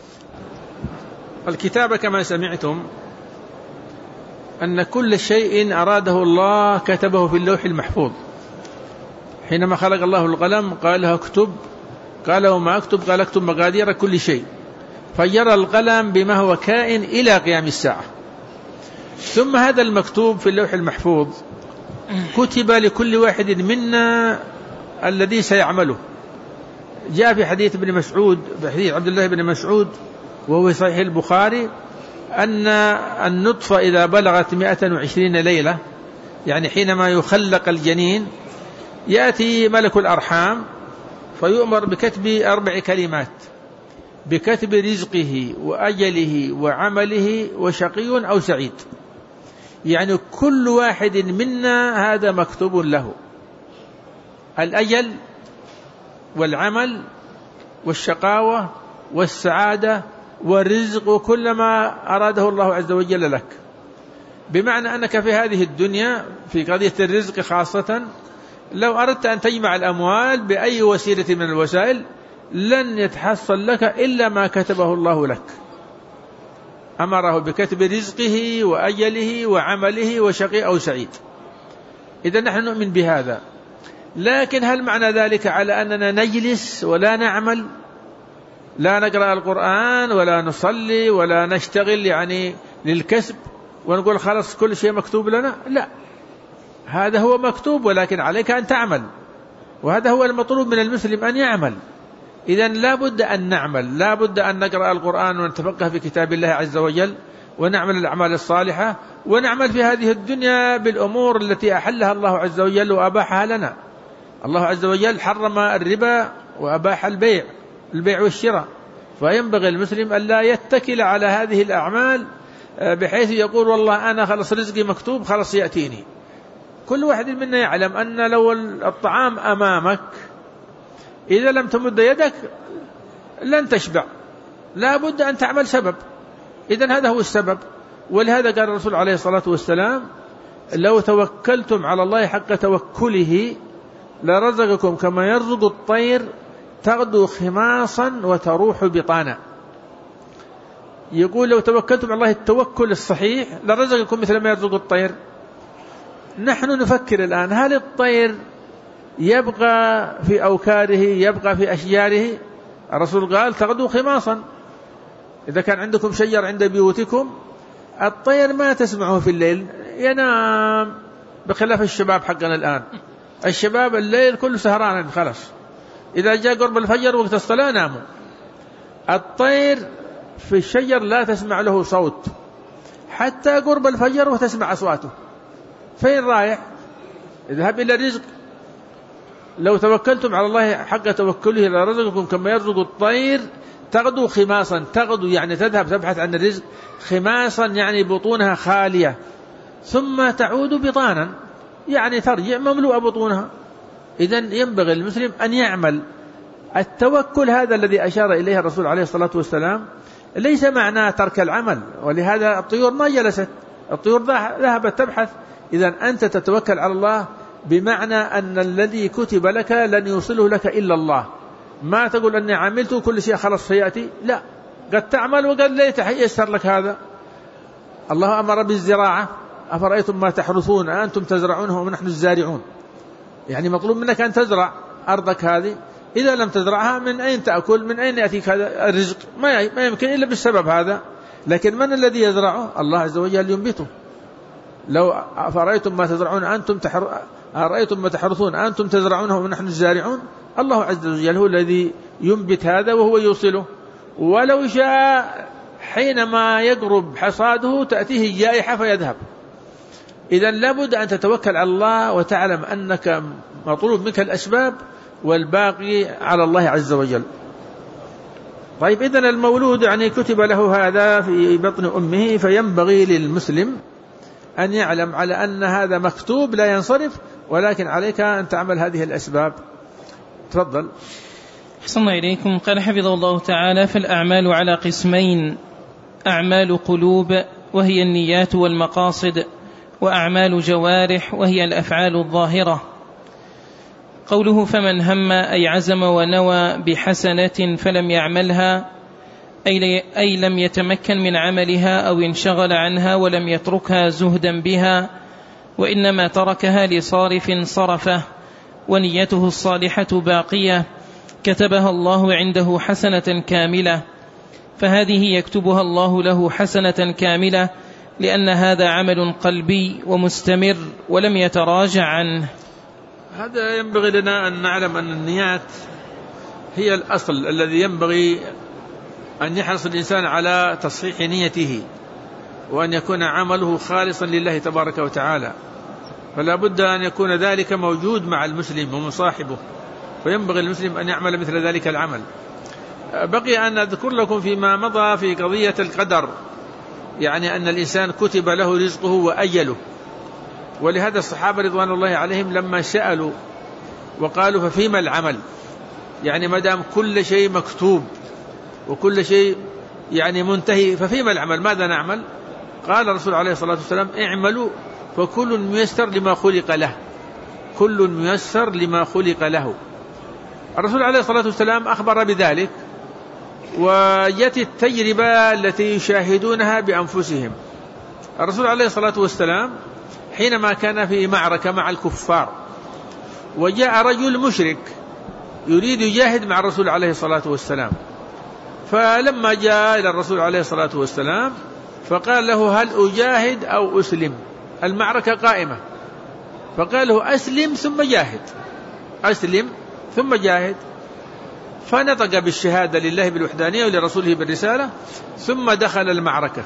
الكتابة كما سمعتم أن كل شيء أراده الله كتبه في اللوح المحفوظ. حينما خلق الله القلم قال له اكتب، قال له ما اكتب؟ قال اكتب مقادير كل شيء، فجرى القلم بما هو كائن إلى قيام الساعة. ثم هذا المكتوب في اللوح المحفوظ كتب لكل واحد منا الذي سيعمله. جاء في حديث ابن مسعود، بحديث عبد الله بن مسعود وهو صحيح البخاري، أن النطفة إذا بلغت مئة وعشرين ليلة، يعني حينما يخلق الجنين، يأتي ملك الأرحام فيؤمر بكتب أربع كلمات: بكتب رزقه وأجله وعمله وشقي أو سعيد. يعني كل واحد منا هذا مكتوب له، الأجل والعمل والشقاوة والسعادة والرزق وكل ما أراده الله عز وجل لك. بمعنى أنك في هذه الدنيا في قضية الرزق خاصة، لو أردت أن تجمع الأموال بأي وسيلة من الوسائل لن يتحصل لك إلا ما كتبه الله لك. أمره بكتب رزقه وأجله وعمله وشقي أو سعيد. إذا نحن نؤمن بهذا، لكن هل معنى ذلك على أننا نجلس ولا نعمل، لا نقرأ القرآن ولا نصلي ولا نشتغل يعني للكسب ونقول خلاص كل شيء مكتوب لنا؟ لا، هذا هو مكتوب، ولكن عليك أن تعمل، وهذا هو المطلوب من المسلم أن يعمل. إذن لا بد أن نعمل، لا بد أن نقرأ القرآن ونتفقه في كتاب الله عز وجل، ونعمل الأعمال الصالحة، ونعمل في هذه الدنيا بالأمور التي أحلها الله عز وجل وأباحها لنا. الله عز وجل حرم الربا وأباح البيع البيع والشراء، فينبغي المسلم أن لا يتكل على هذه الأعمال بحيث يقول والله أنا خلص رزقي مكتوب خلص يأتيني. كل واحد منا يعلم أن لو الطعام أمامك إذا لم تمد يدك لن تشبع، لا بد أن تعمل سبب. إذن هذا هو السبب. ولهذا قال الرسول عليه الصلاة والسلام: لو توكلتم على الله حق توكله لرزقكم كما يرزق الطير تغدو خماصا وتروح بطانا. يقول لو توكلتم على الله التوكل الصحيح لرزقكم مثل ما يرزق الطير. نحن نفكر الآن، هل الطير يبقى في أوكاره، يبقى في أشجاره؟ الرسول قال تغدو خماصا. إذا كان عندكم شجر عند بيوتكم الطير ما تسمعه في الليل، ينام، بخلاف الشباب حقنا الآن. الشباب الليل كله سهران خلاص، إذا جاء قرب الفجر وقت الصلاة ناموا. الطير في الشجر لا تسمع له صوت حتى قرب الفجر وتسمع أصواته. فين رايح؟ اذهب إلى الرزق. لو توكلتم على الله حق توكله لرزقكم كما يرزق الطير تغدو خماصا. تغدو يعني تذهب تبحث عن الرزق، خماصا يعني بطونها خالية، ثم تعود بطانا يعني ترجع مملوءة بطونها. إذن ينبغي المسلم أن يعمل. التوكل هذا الذي أشار إليه الرسول عليه الصلاة والسلام ليس معناه ترك العمل، ولهذا الطيور ما جلست، الطيور ذهبت تبحث. إذن أنت تتوكل على الله بمعنى أن الذي كتب لك لن يوصله لك إلا الله. ما تقول أني عملت كل شيء خلص سيأتي، لا، قد تعمل وقد ليت ييسر لك هذا. الله أمر بالزراعة: أفرأيتم ما تحرثون أنتم تزرعونه ونحن الزارعون. يعني مطلوب منك أن تزرع أرضك هذه، إذا لم تزرعها من أين تأكل؟ من أين يأتيك هذا الرزق؟ ما يمكن إلا بالسبب هذا. لكن من الذي يزرعه؟ الله عز وجل ينبته. لو أفرأيتم ما تزرعون أنتم تحر... أرأيتم ما تحرثون أنتم تزرعونه ونحن الزارعون. الله عز وجل هو الذي ينبت هذا وهو يوصله. ولو شاء حينما يقرب حصاده تأتيه الجائحة فيذهب. إذن لابد أن تتوكل على الله وتعلم أنك مطلوب منك الأسباب والباقي على الله عز وجل. طيب إذن المولود يعني كتب له هذا في بطن أمه، فينبغي للمسلم أن يعلم على أن هذا مكتوب لا ينصرف، ولكن عليك أن تعمل هذه الأسباب. تفضل. أحسن إليكم. قال حفظه الله تعالى: فالأعمال على قسمين: أعمال قلوب وهي النيات والمقاصد، وأعمال جوارح وهي الأفعال الظاهرة. قوله فمن هم أي عزم ونوى بحسنة فلم يعملها، أي لم يتمكن من عملها أو انشغل عنها ولم يتركها زهدا بها، وإنما تركها لصارف صرفه، ونيته الصالحة باقية كتبها الله عنده حسنة كاملة، فهذه يكتبها الله له حسنة كاملة، لأن هذا عمل قلبي ومستمر ولم يتراجع عنه. هذا ينبغي لنا أن نعلم أن النيات هي الأصل الذي ينبغي أن يحرص الإنسان على تصحيح نيته، وأن يكون عمله خالصا لله تبارك وتعالى، فلا بد أن يكون ذلك موجود مع المسلم ومصاحبه، فينبغي المسلم أن يعمل مثل ذلك العمل. بقي أن أذكر لكم فيما مضى في قضية القدر، يعني أن الإنسان كتب له رزقه وأجله، ولهذا الصحابة رضوان الله عليهم لما سألوا وقالوا ففيما العمل، يعني مدام كل شيء مكتوب وكل شيء يعني منتهي ففيما العمل، ماذا نعمل؟ قال الرسول عليه الصلاة والسلام: اعملوا فكل ميسر لما خلق له، كل ميسر لما خلق له. الرسول عليه الصلاة والسلام أخبر بذلك، وجت التجربة التي يشاهدونها بأنفسهم. الرسول عليه الصلاة والسلام حينما كان في معركة مع الكفار، وجاء رجل مشرك يريد يجاهد مع الرسول عليه الصلاة والسلام، فلما جاء إلى الرسول عليه الصلاة والسلام فقال له: هل أجاهد أو أسلم؟ المعركة قائمة، فقال له: أسلم ثم جاهد، أسلم ثم جاهد. فنطق بالشهادة لله بالوحدانية ولرسوله بالرسالة، ثم دخل المعركة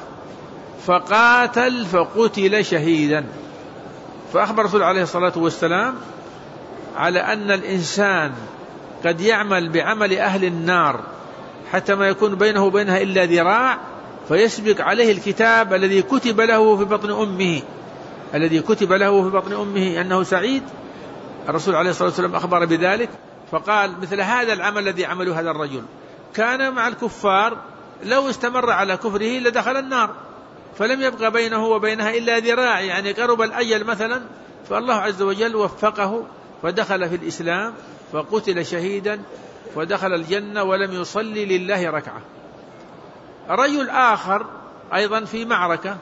فقاتل فقتل شهيدا. فأخبر الرسول عليه الصلاة والسلام على أن الإنسان قد يعمل بعمل أهل النار حتى ما يكون بينه وبينها إلا ذراع، فيسبق عليه الكتاب الذي كتب له في بطن أمه الذي كتب له في بطن أمه أنه سعيد. الرسول عليه الصلاة والسلام أخبر بذلك، فقال: مثل هذا العمل الذي عمله هذا الرجل كان مع الكفار، لو استمر على كفره لدخل النار، فلم يبقى بينه وبينها إلا ذراع، يعني قرب الأجل مثلا، فالله عز وجل وفقه فدخل في الإسلام فقتل شهيدا ودخل الجنة ولم يصلي لله ركعة. رجل آخر أيضا في معركة،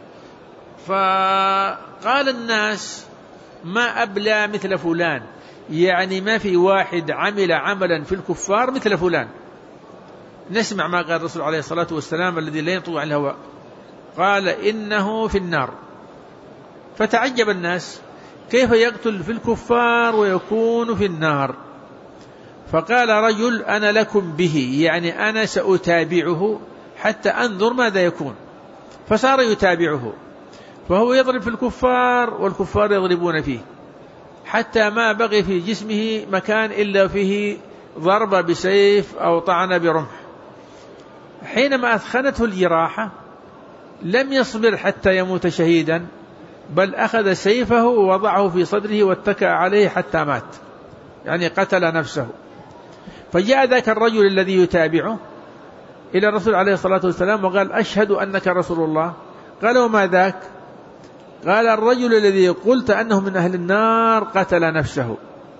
فقال الناس: ما أبلى مثل فلان، يعني ما في واحد عمل عملا في الكفار مثل فلان. نسمع ما قال الرسول عليه الصلاة والسلام الذي لا ينطق عن الهوى، قال: إنه في النار. فتعجب الناس: كيف يقتل في الكفار ويكون في النار؟ فقال رجل: أنا لكم به، يعني أنا سأتابعه حتى أنظر ماذا يكون. فصار يتابعه، فهو يضرب في الكفار والكفار يضربون فيه، حتى ما بقي في جسمه مكان إلا فيه ضرب بسيف أو طعن برمح. حينما أثخنته الجراحة لم يصبر حتى يموت شهيدا، بل أخذ سيفه ووضعه في صدره واتكأ عليه حتى مات، يعني قتل نفسه. فجاء ذاك الرجل الذي يتابعه إلى الرسول عليه الصلاة والسلام وقال: أشهد أنك رسول الله. قال: وما ذاك؟ قال: الرجل الذي قلت أنه من أهل النار قتل نفسه.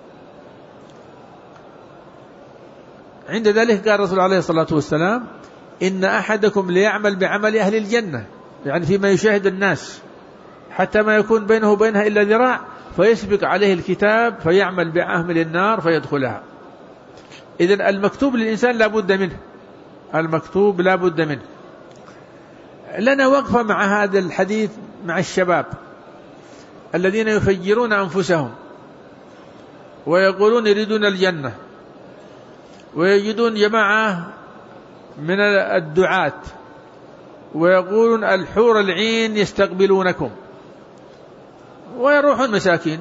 عند ذلك قال الرسول عليه الصلاة والسلام: إن أحدكم ليعمل بعمل أهل الجنة، يعني فيما يشاهد الناس، حتى ما يكون بينه وبينها إلا ذراع، فيسبق عليه الكتاب فيعمل بعمل النار فيدخلها. إذن المكتوب للإنسان لا بد منه، المكتوب لا بد منه. لنا وقفة مع هذا الحديث مع الشباب الذين يفجرون أنفسهم ويقولون يريدون الجنة، ويجدون جماعة من الدعاة ويقولون الحور العين يستقبلونكم ويروحون مساكين.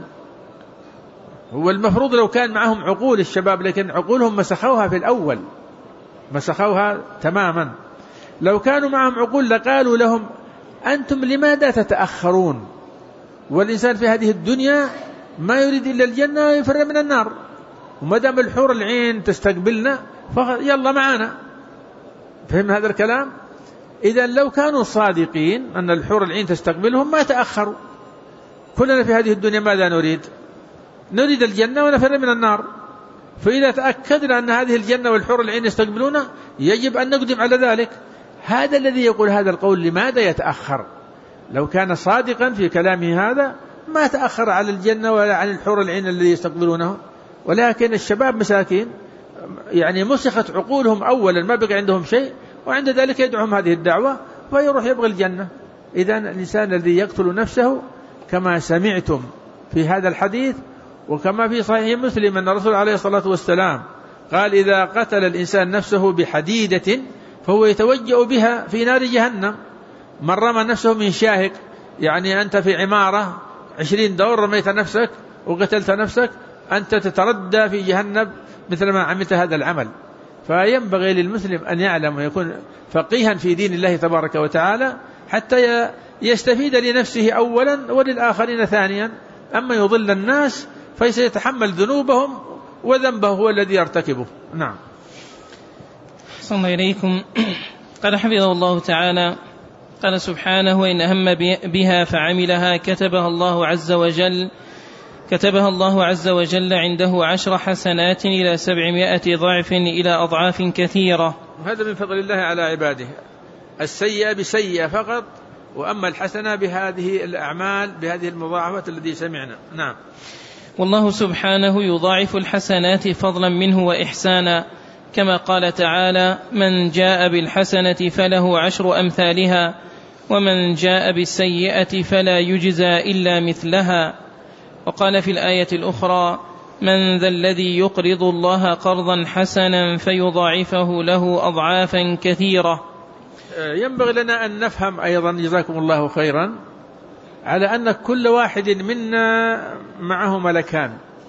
هو المفروض لو كان معهم عقول الشباب، لكن عقولهم مسخوها في الأول، مسخوها تماما. لو كانوا معهم عقول لقالوا لهم أنتم لماذا تتأخرون، والإنسان في هذه الدنيا ما يريد إلا الجنة ويفر من النار، وما دام الحور العين تستقبلنا يلا معنا. فهم هذا الكلام؟ إذا لو كانوا صادقين أن الحور العين تستقبلهم ما تأخروا. كلنا في هذه الدنيا ماذا نريد؟ نريد الجنة ونفر من النار. فإذا تأكدنا أن هذه الجنة والحور العين يستقبلونا يجب أن نقدم على ذلك. هذا الذي يقول هذا القول لماذا يتأخر؟ لو كان صادقا في كلامه هذا ما تأخر على الجنة ولا عن الحور العين الذي يستقبلونه. ولكن الشباب مساكين يعني مسخت عقولهم أولا، ما بقى عندهم شيء، وعند ذلك يدعهم هذه الدعوة فيروح يبغي الجنة. إذن الإنسان الذي يقتل نفسه كما سمعتم في هذا الحديث، وكما في صحيح مسلم أن الرسول عليه الصلاة والسلام قال إذا قتل الإنسان نفسه بحديدة فهو يتوجأ بها في نار جهنم. من رمى نفسه من شاهق، يعني أنت في عمارة عشرين دور رميت نفسك وقتلت نفسك، أنت تتردى في جهنم مثل ما عملت هذا العمل. فينبغي للمسلم أن يعلم ويكون فقيها في دين الله تبارك وتعالى حتى يستفيد لنفسه أولا وللآخرين ثانيا. أما يضل الناس فسيتحمل ذنوبهم وذنبه هو الذي يرتكبه. نعم. صلى الله إليكم. قال حفظه الله تعالى قال سبحانه وإن هم بها فعملها كتبها الله عز وجل كتبها الله عز وجل عنده عشر حسنات إلى سبعمائة ضعف إلى أضعاف كثيرة. هذا من فضل الله على عباده. السيئة بسيئة فقط، وأما الحسنة بهذه الأعمال بهذه المضاعفات التي سمعنا. نعم. والله سبحانه يضاعف الحسنات فضلا منه وإحسانا، كما قال تعالى من جاء بالحسنة فله عشر أمثالها ومن جاء بالسيئة فلا يجزى إلا مثلها. وقال في الآية الأخرى من ذا الذي يقرض الله قرضا حسنا فيضاعفه له أضعافا كثيرة. ينبغي لنا أن نفهم أيضا جزاكم الله خيرا على أن كل واحد منا معه ملكان،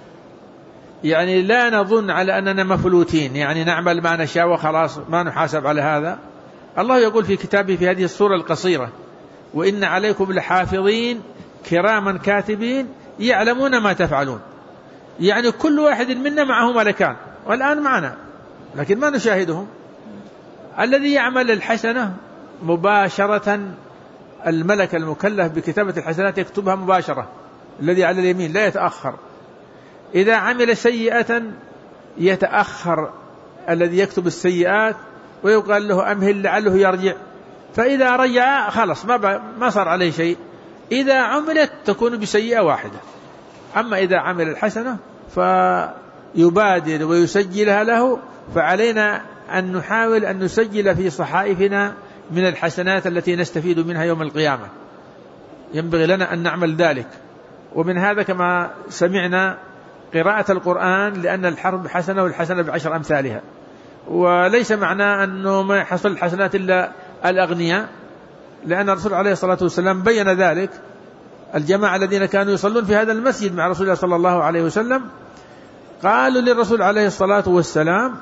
يعني لا نظن على أننا مفلوتين، يعني نعمل ما نشاء وخلاص ما نحاسب على هذا. الله يقول في كتابه في هذه السورة القصيرة وإن عليكم لحافظين كراما كاتبين يعلمون ما تفعلون. يعني كل واحد منا معه ملكان والآن معنا لكن ما نشاهدهم. الذي يعمل الحسنة مباشرة الملك المكلف بكتابة الحسنات يكتبها مباشرة، الذي على اليمين لا يتأخر. إذا عمل سيئة يتأخر الذي يكتب السيئات ويقال له أمهل لعله يرجع، فإذا رجع خلص ما ما صار عليه شيء. إذا عملت تكون بسيئة واحدة. أما إذا عمل الحسنة فيبادر ويسجلها له، فعلينا أن نحاول أن نسجل في صحائفنا من الحسنات التي نستفيد منها يوم القيامة. ينبغي لنا أن نعمل ذلك. ومن هذا كما سمعنا قراءة القرآن، لأن الحرب حسنة والحسنة بعشر أمثالها، وليس معناه أنه ما يحصل الحسنات إلا الأغنياء، لأن الرسول عليه الصلاة والسلام بين ذلك. الجماعة الذين كانوا يصلون في هذا المسجد مع رسول الله صلى الله عليه وسلم قالوا للرسول عليه الصلاة والسلام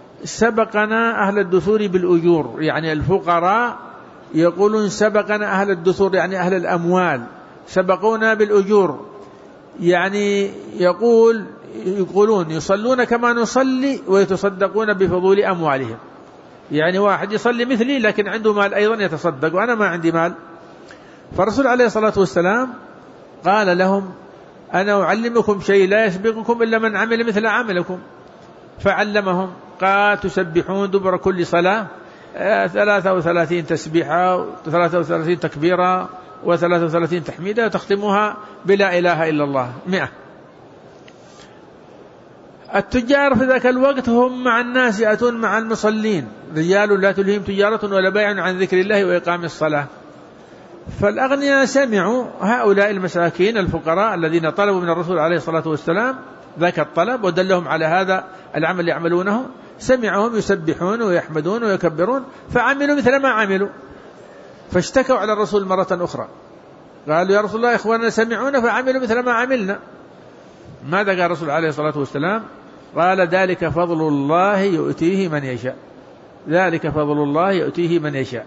سبقنا أهل الدثور بالأجور، يعني الفقراء يقولون سبقنا أهل الدثور يعني أهل الأموال سبقونا بالأجور، يعني يقول يقولون يصلون كما نصلي ويتصدقون بفضول أموالهم. يعني واحد يصلي مثلي لكن عنده مال أيضا يتصدق وأنا ما عندي مال. فالرسول عليه الصلاة والسلام قال لهم أنا أعلمكم شيء لا يسبقكم إلا من عمل مثل عملكم. فعلمهم قال تسبحون دبر كل صلاة ثلاثة وثلاثين تسبيحة وثلاثة وثلاثين تكبيرة وثلاثة وثلاثين تحميدة وتختموها بلا إله إلا الله مئة. التجار في ذاك الوقت هم مع الناس يأتون مع المصلين، رجال لا تلهيهم تجارة ولا بيع عن ذكر الله وإقام الصلاة. فالأغنياء سمعوا هؤلاء المساكين الفقراء الذين طلبوا من الرسول عليه الصلاة والسلام ذاك الطلب ودلهم على هذا العمل يعملونه، سمعهم يسبحون ويحمدون ويكبرون فعملوا مثل ما عملوا، فاشتكوا على الرسول مرة أخرى قالوا يا رسول الله إخواننا سمعونا فعملوا مثل ما عملنا. ماذا قال الرسول عليه الصلاة والسلام؟ قال ذلك فضل الله يؤتيه من يشاء، ذلك فضل الله يؤتيه من يشاء.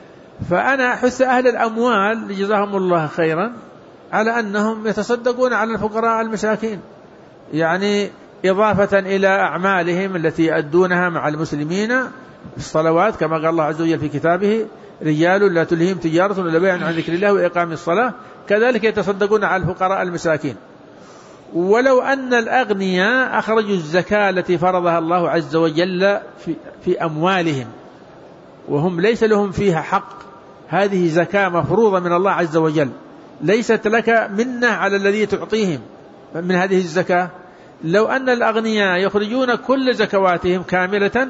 فأنا أحث أهل الأموال جزاهم الله خيرا على أنهم يتصدقون على الفقراء المساكين، يعني إضافة إلى أعمالهم التي يؤدونها مع المسلمين الصلوات، كما قال الله عز وجل في كتابه رجال لا تلهيهم تجارة ولا بيع عن ذكر الله وإقام الصلاة، كذلك يتصدقون على الفقراء المساكين. ولو أن الأغنياء أخرجوا الزكاة التي فرضها الله عز وجل في, في أموالهم وهم ليس لهم فيها حق، هذه زكاة مفروضة من الله عز وجل، ليست لك منة على الذي تعطيهم من هذه الزكاة. لو أن الأغنياء يخرجون كل زكواتهم كاملة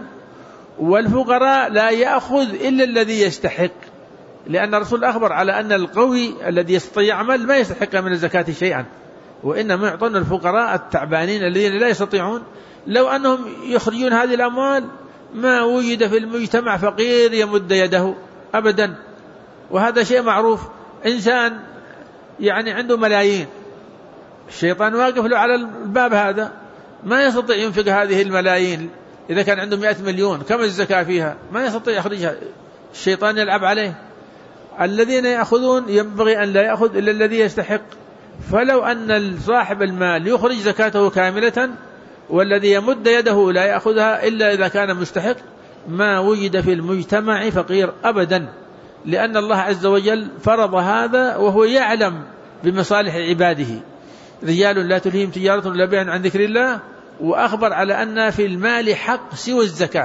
والفقراء لا يأخذ إلا الذي يستحق، لأن الرسول أخبر على أن القوي الذي يستطيع يعمل ما يستحق من الزكاة شيئا، وإنما يعطون الفقراء التعبانين الذين لا يستطيعون. لو أنهم يخرجون هذه الأموال ما وجد في المجتمع فقير يمد يده أبدا، وهذا شيء معروف. إنسان يعني عنده ملايين، الشيطان واقف له على الباب هذا ما يستطيع ينفق هذه الملايين. إذا كان عنده مئة مليون كم الزكاة فيها؟ ما يستطيع يخرجها، الشيطان يلعب عليه. الذين يأخذون ينبغي أن لا يأخذ إلا الذي يستحق. فلو أن صاحب المال يخرج زكاته كاملة والذي يمد يده لا يأخذها إلا إذا كان مستحق ما وجد في المجتمع فقير أبدا، لأن الله عز وجل فرض هذا وهو يعلم بمصالح عباده. رجال لا تلهيهم تجارة ولا بيع عن ذكر الله، وأخبر على أن في المال حق سوى الزكاة.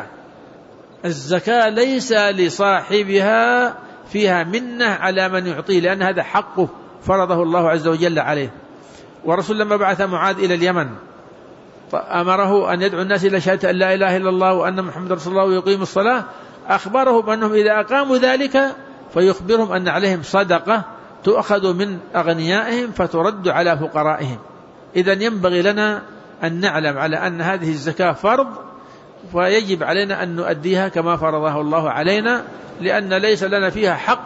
الزكاة ليس لصاحبها فيها منة على من يعطيه، لأن هذا حقه فرضه الله عز وجل عليه. ورسول لما بعث معاذ إلى اليمن أمره أن يدعو الناس إلى شهادة أن لا إله إلا الله وأن محمد رسول الله ويقيم الصلاة، أخبرهم بأنهم إذا أقاموا ذلك فيخبرهم أن عليهم صدقة تؤخذ من أغنيائهم فترد على فقرائهم. إذن ينبغي لنا أن نعلم على أن هذه الزكاة فرض، ويجب علينا أن نؤديها كما فرضها الله علينا، لأن ليس لنا فيها حق،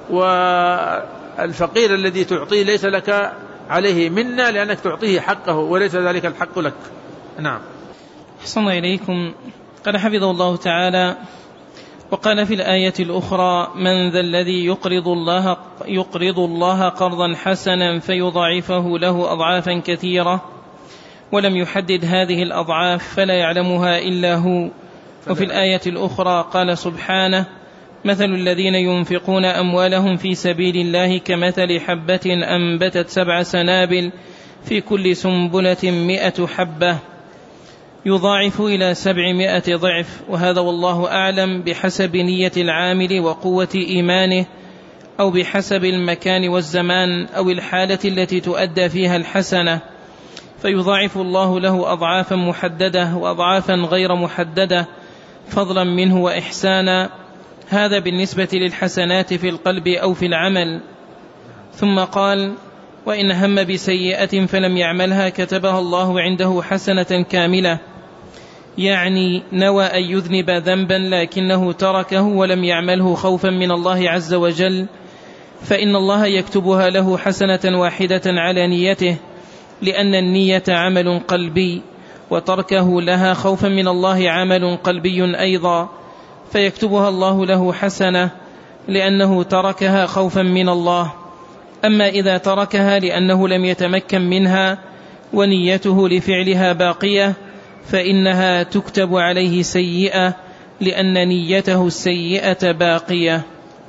والفقير الذي تعطيه ليس لك عليه منا لأنك تعطيه حقه وليس ذلك الحق لك. نعم. أحسن إليكم. قال حفظه الله تعالى: وقال في الآية الأخرى: من ذا الذي يقرض الله, يقرض الله قرضا حسنا فيضاعفه له أضعافا كثيرة، ولم يحدد هذه الأضعاف فلا يعلمها إلا هو. وفي الآية الأخرى قال سبحانه: مثل الذين ينفقون أموالهم في سبيل الله كمثل حبة أنبتت سبع سنابل في كل سنبلة مئة حبة يضاعف إلى سبعمائة ضعف. وهذا والله أعلم بحسب نية العامل وقوة إيمانه، أو بحسب المكان والزمان أو الحالة التي تؤدى فيها الحسنة، فيضاعف الله له أضعافا محددة وأضعافا غير محددة فضلا منه وإحسانا. هذا بالنسبة للحسنات في القلب أو في العمل. ثم قال: وإن هم بسيئة فلم يعملها كتبها الله عنده حسنة كاملة، يعني نوى أن يذنب ذنبا لكنه تركه ولم يعمله خوفا من الله عز وجل، فإن الله يكتبها له حسنة واحدة على نيته، لأن النية عمل قلبي، وتركه لها خوفا من الله عمل قلبي أيضا، فيكتبها الله له حسنة لأنه تركها خوفا من الله. أما إذا تركها لأنه لم يتمكن منها ونيته لفعلها باقية فإنها تكتب عليه سيئة، لأن نيته السيئة باقية.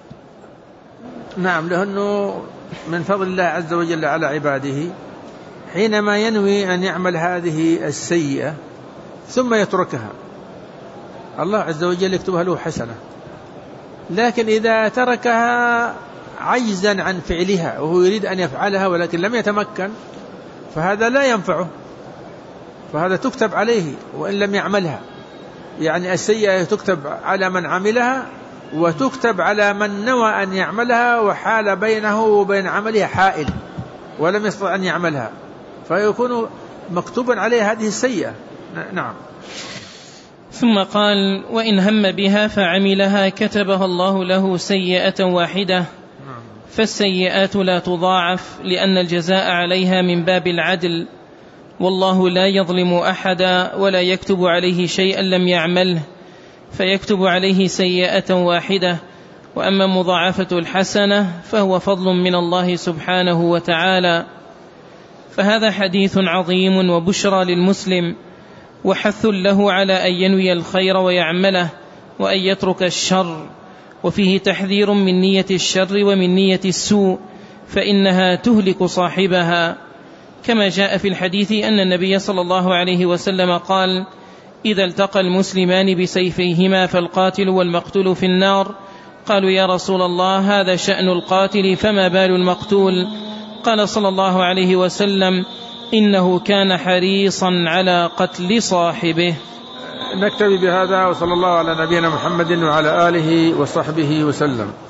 نعم، لأنه من فضل الله عز وجل على عباده حينما ينوي أن يعمل هذه السيئة ثم يتركها الله عز وجل يكتبها له حسنة. لكن إذا تركها عجزا عن فعلها وهو يريد أن يفعلها ولكن لم يتمكن فهذا لا ينفعه، فهذا تكتب عليه وإن لم يعملها. يعني السيئة تكتب على من عملها وتكتب على من نوى أن يعملها وحال بينه وبين عملها حائل ولم يستطع أن يعملها، فيكون مكتوبا عليه هذه السيئة. نعم. ثم قال: وإن هم بها فعملها كتبها الله له سيئة واحدة، فالسيئات لا تضاعف لأن الجزاء عليها من باب العدل، والله لا يظلم أحدا ولا يكتب عليه شيئا لم يعمله، فيكتب عليه سيئة واحدة. وأما مضاعفة الحسنة فهو فضل من الله سبحانه وتعالى. فهذا حديث عظيم وبشرى للمسلم، وحث له على أن ينوي الخير ويعمله وأن يترك الشر، وفيه تحذير من نية الشر ومن نية السوء، فإنها تهلك صاحبها، كما جاء في الحديث أن النبي صلى الله عليه وسلم قال: إذا التقى المسلمان بسيفيهما فالقاتل والمقتول في النار. قالوا: يا رسول الله، هذا شأن القاتل، فما بال المقتول؟ قال صلى الله عليه وسلم: إنه كان حريصا على قتل صاحبه. نكتفي بهذا، وصلى الله على نبينا محمد وعلى آله وصحبه وسلم.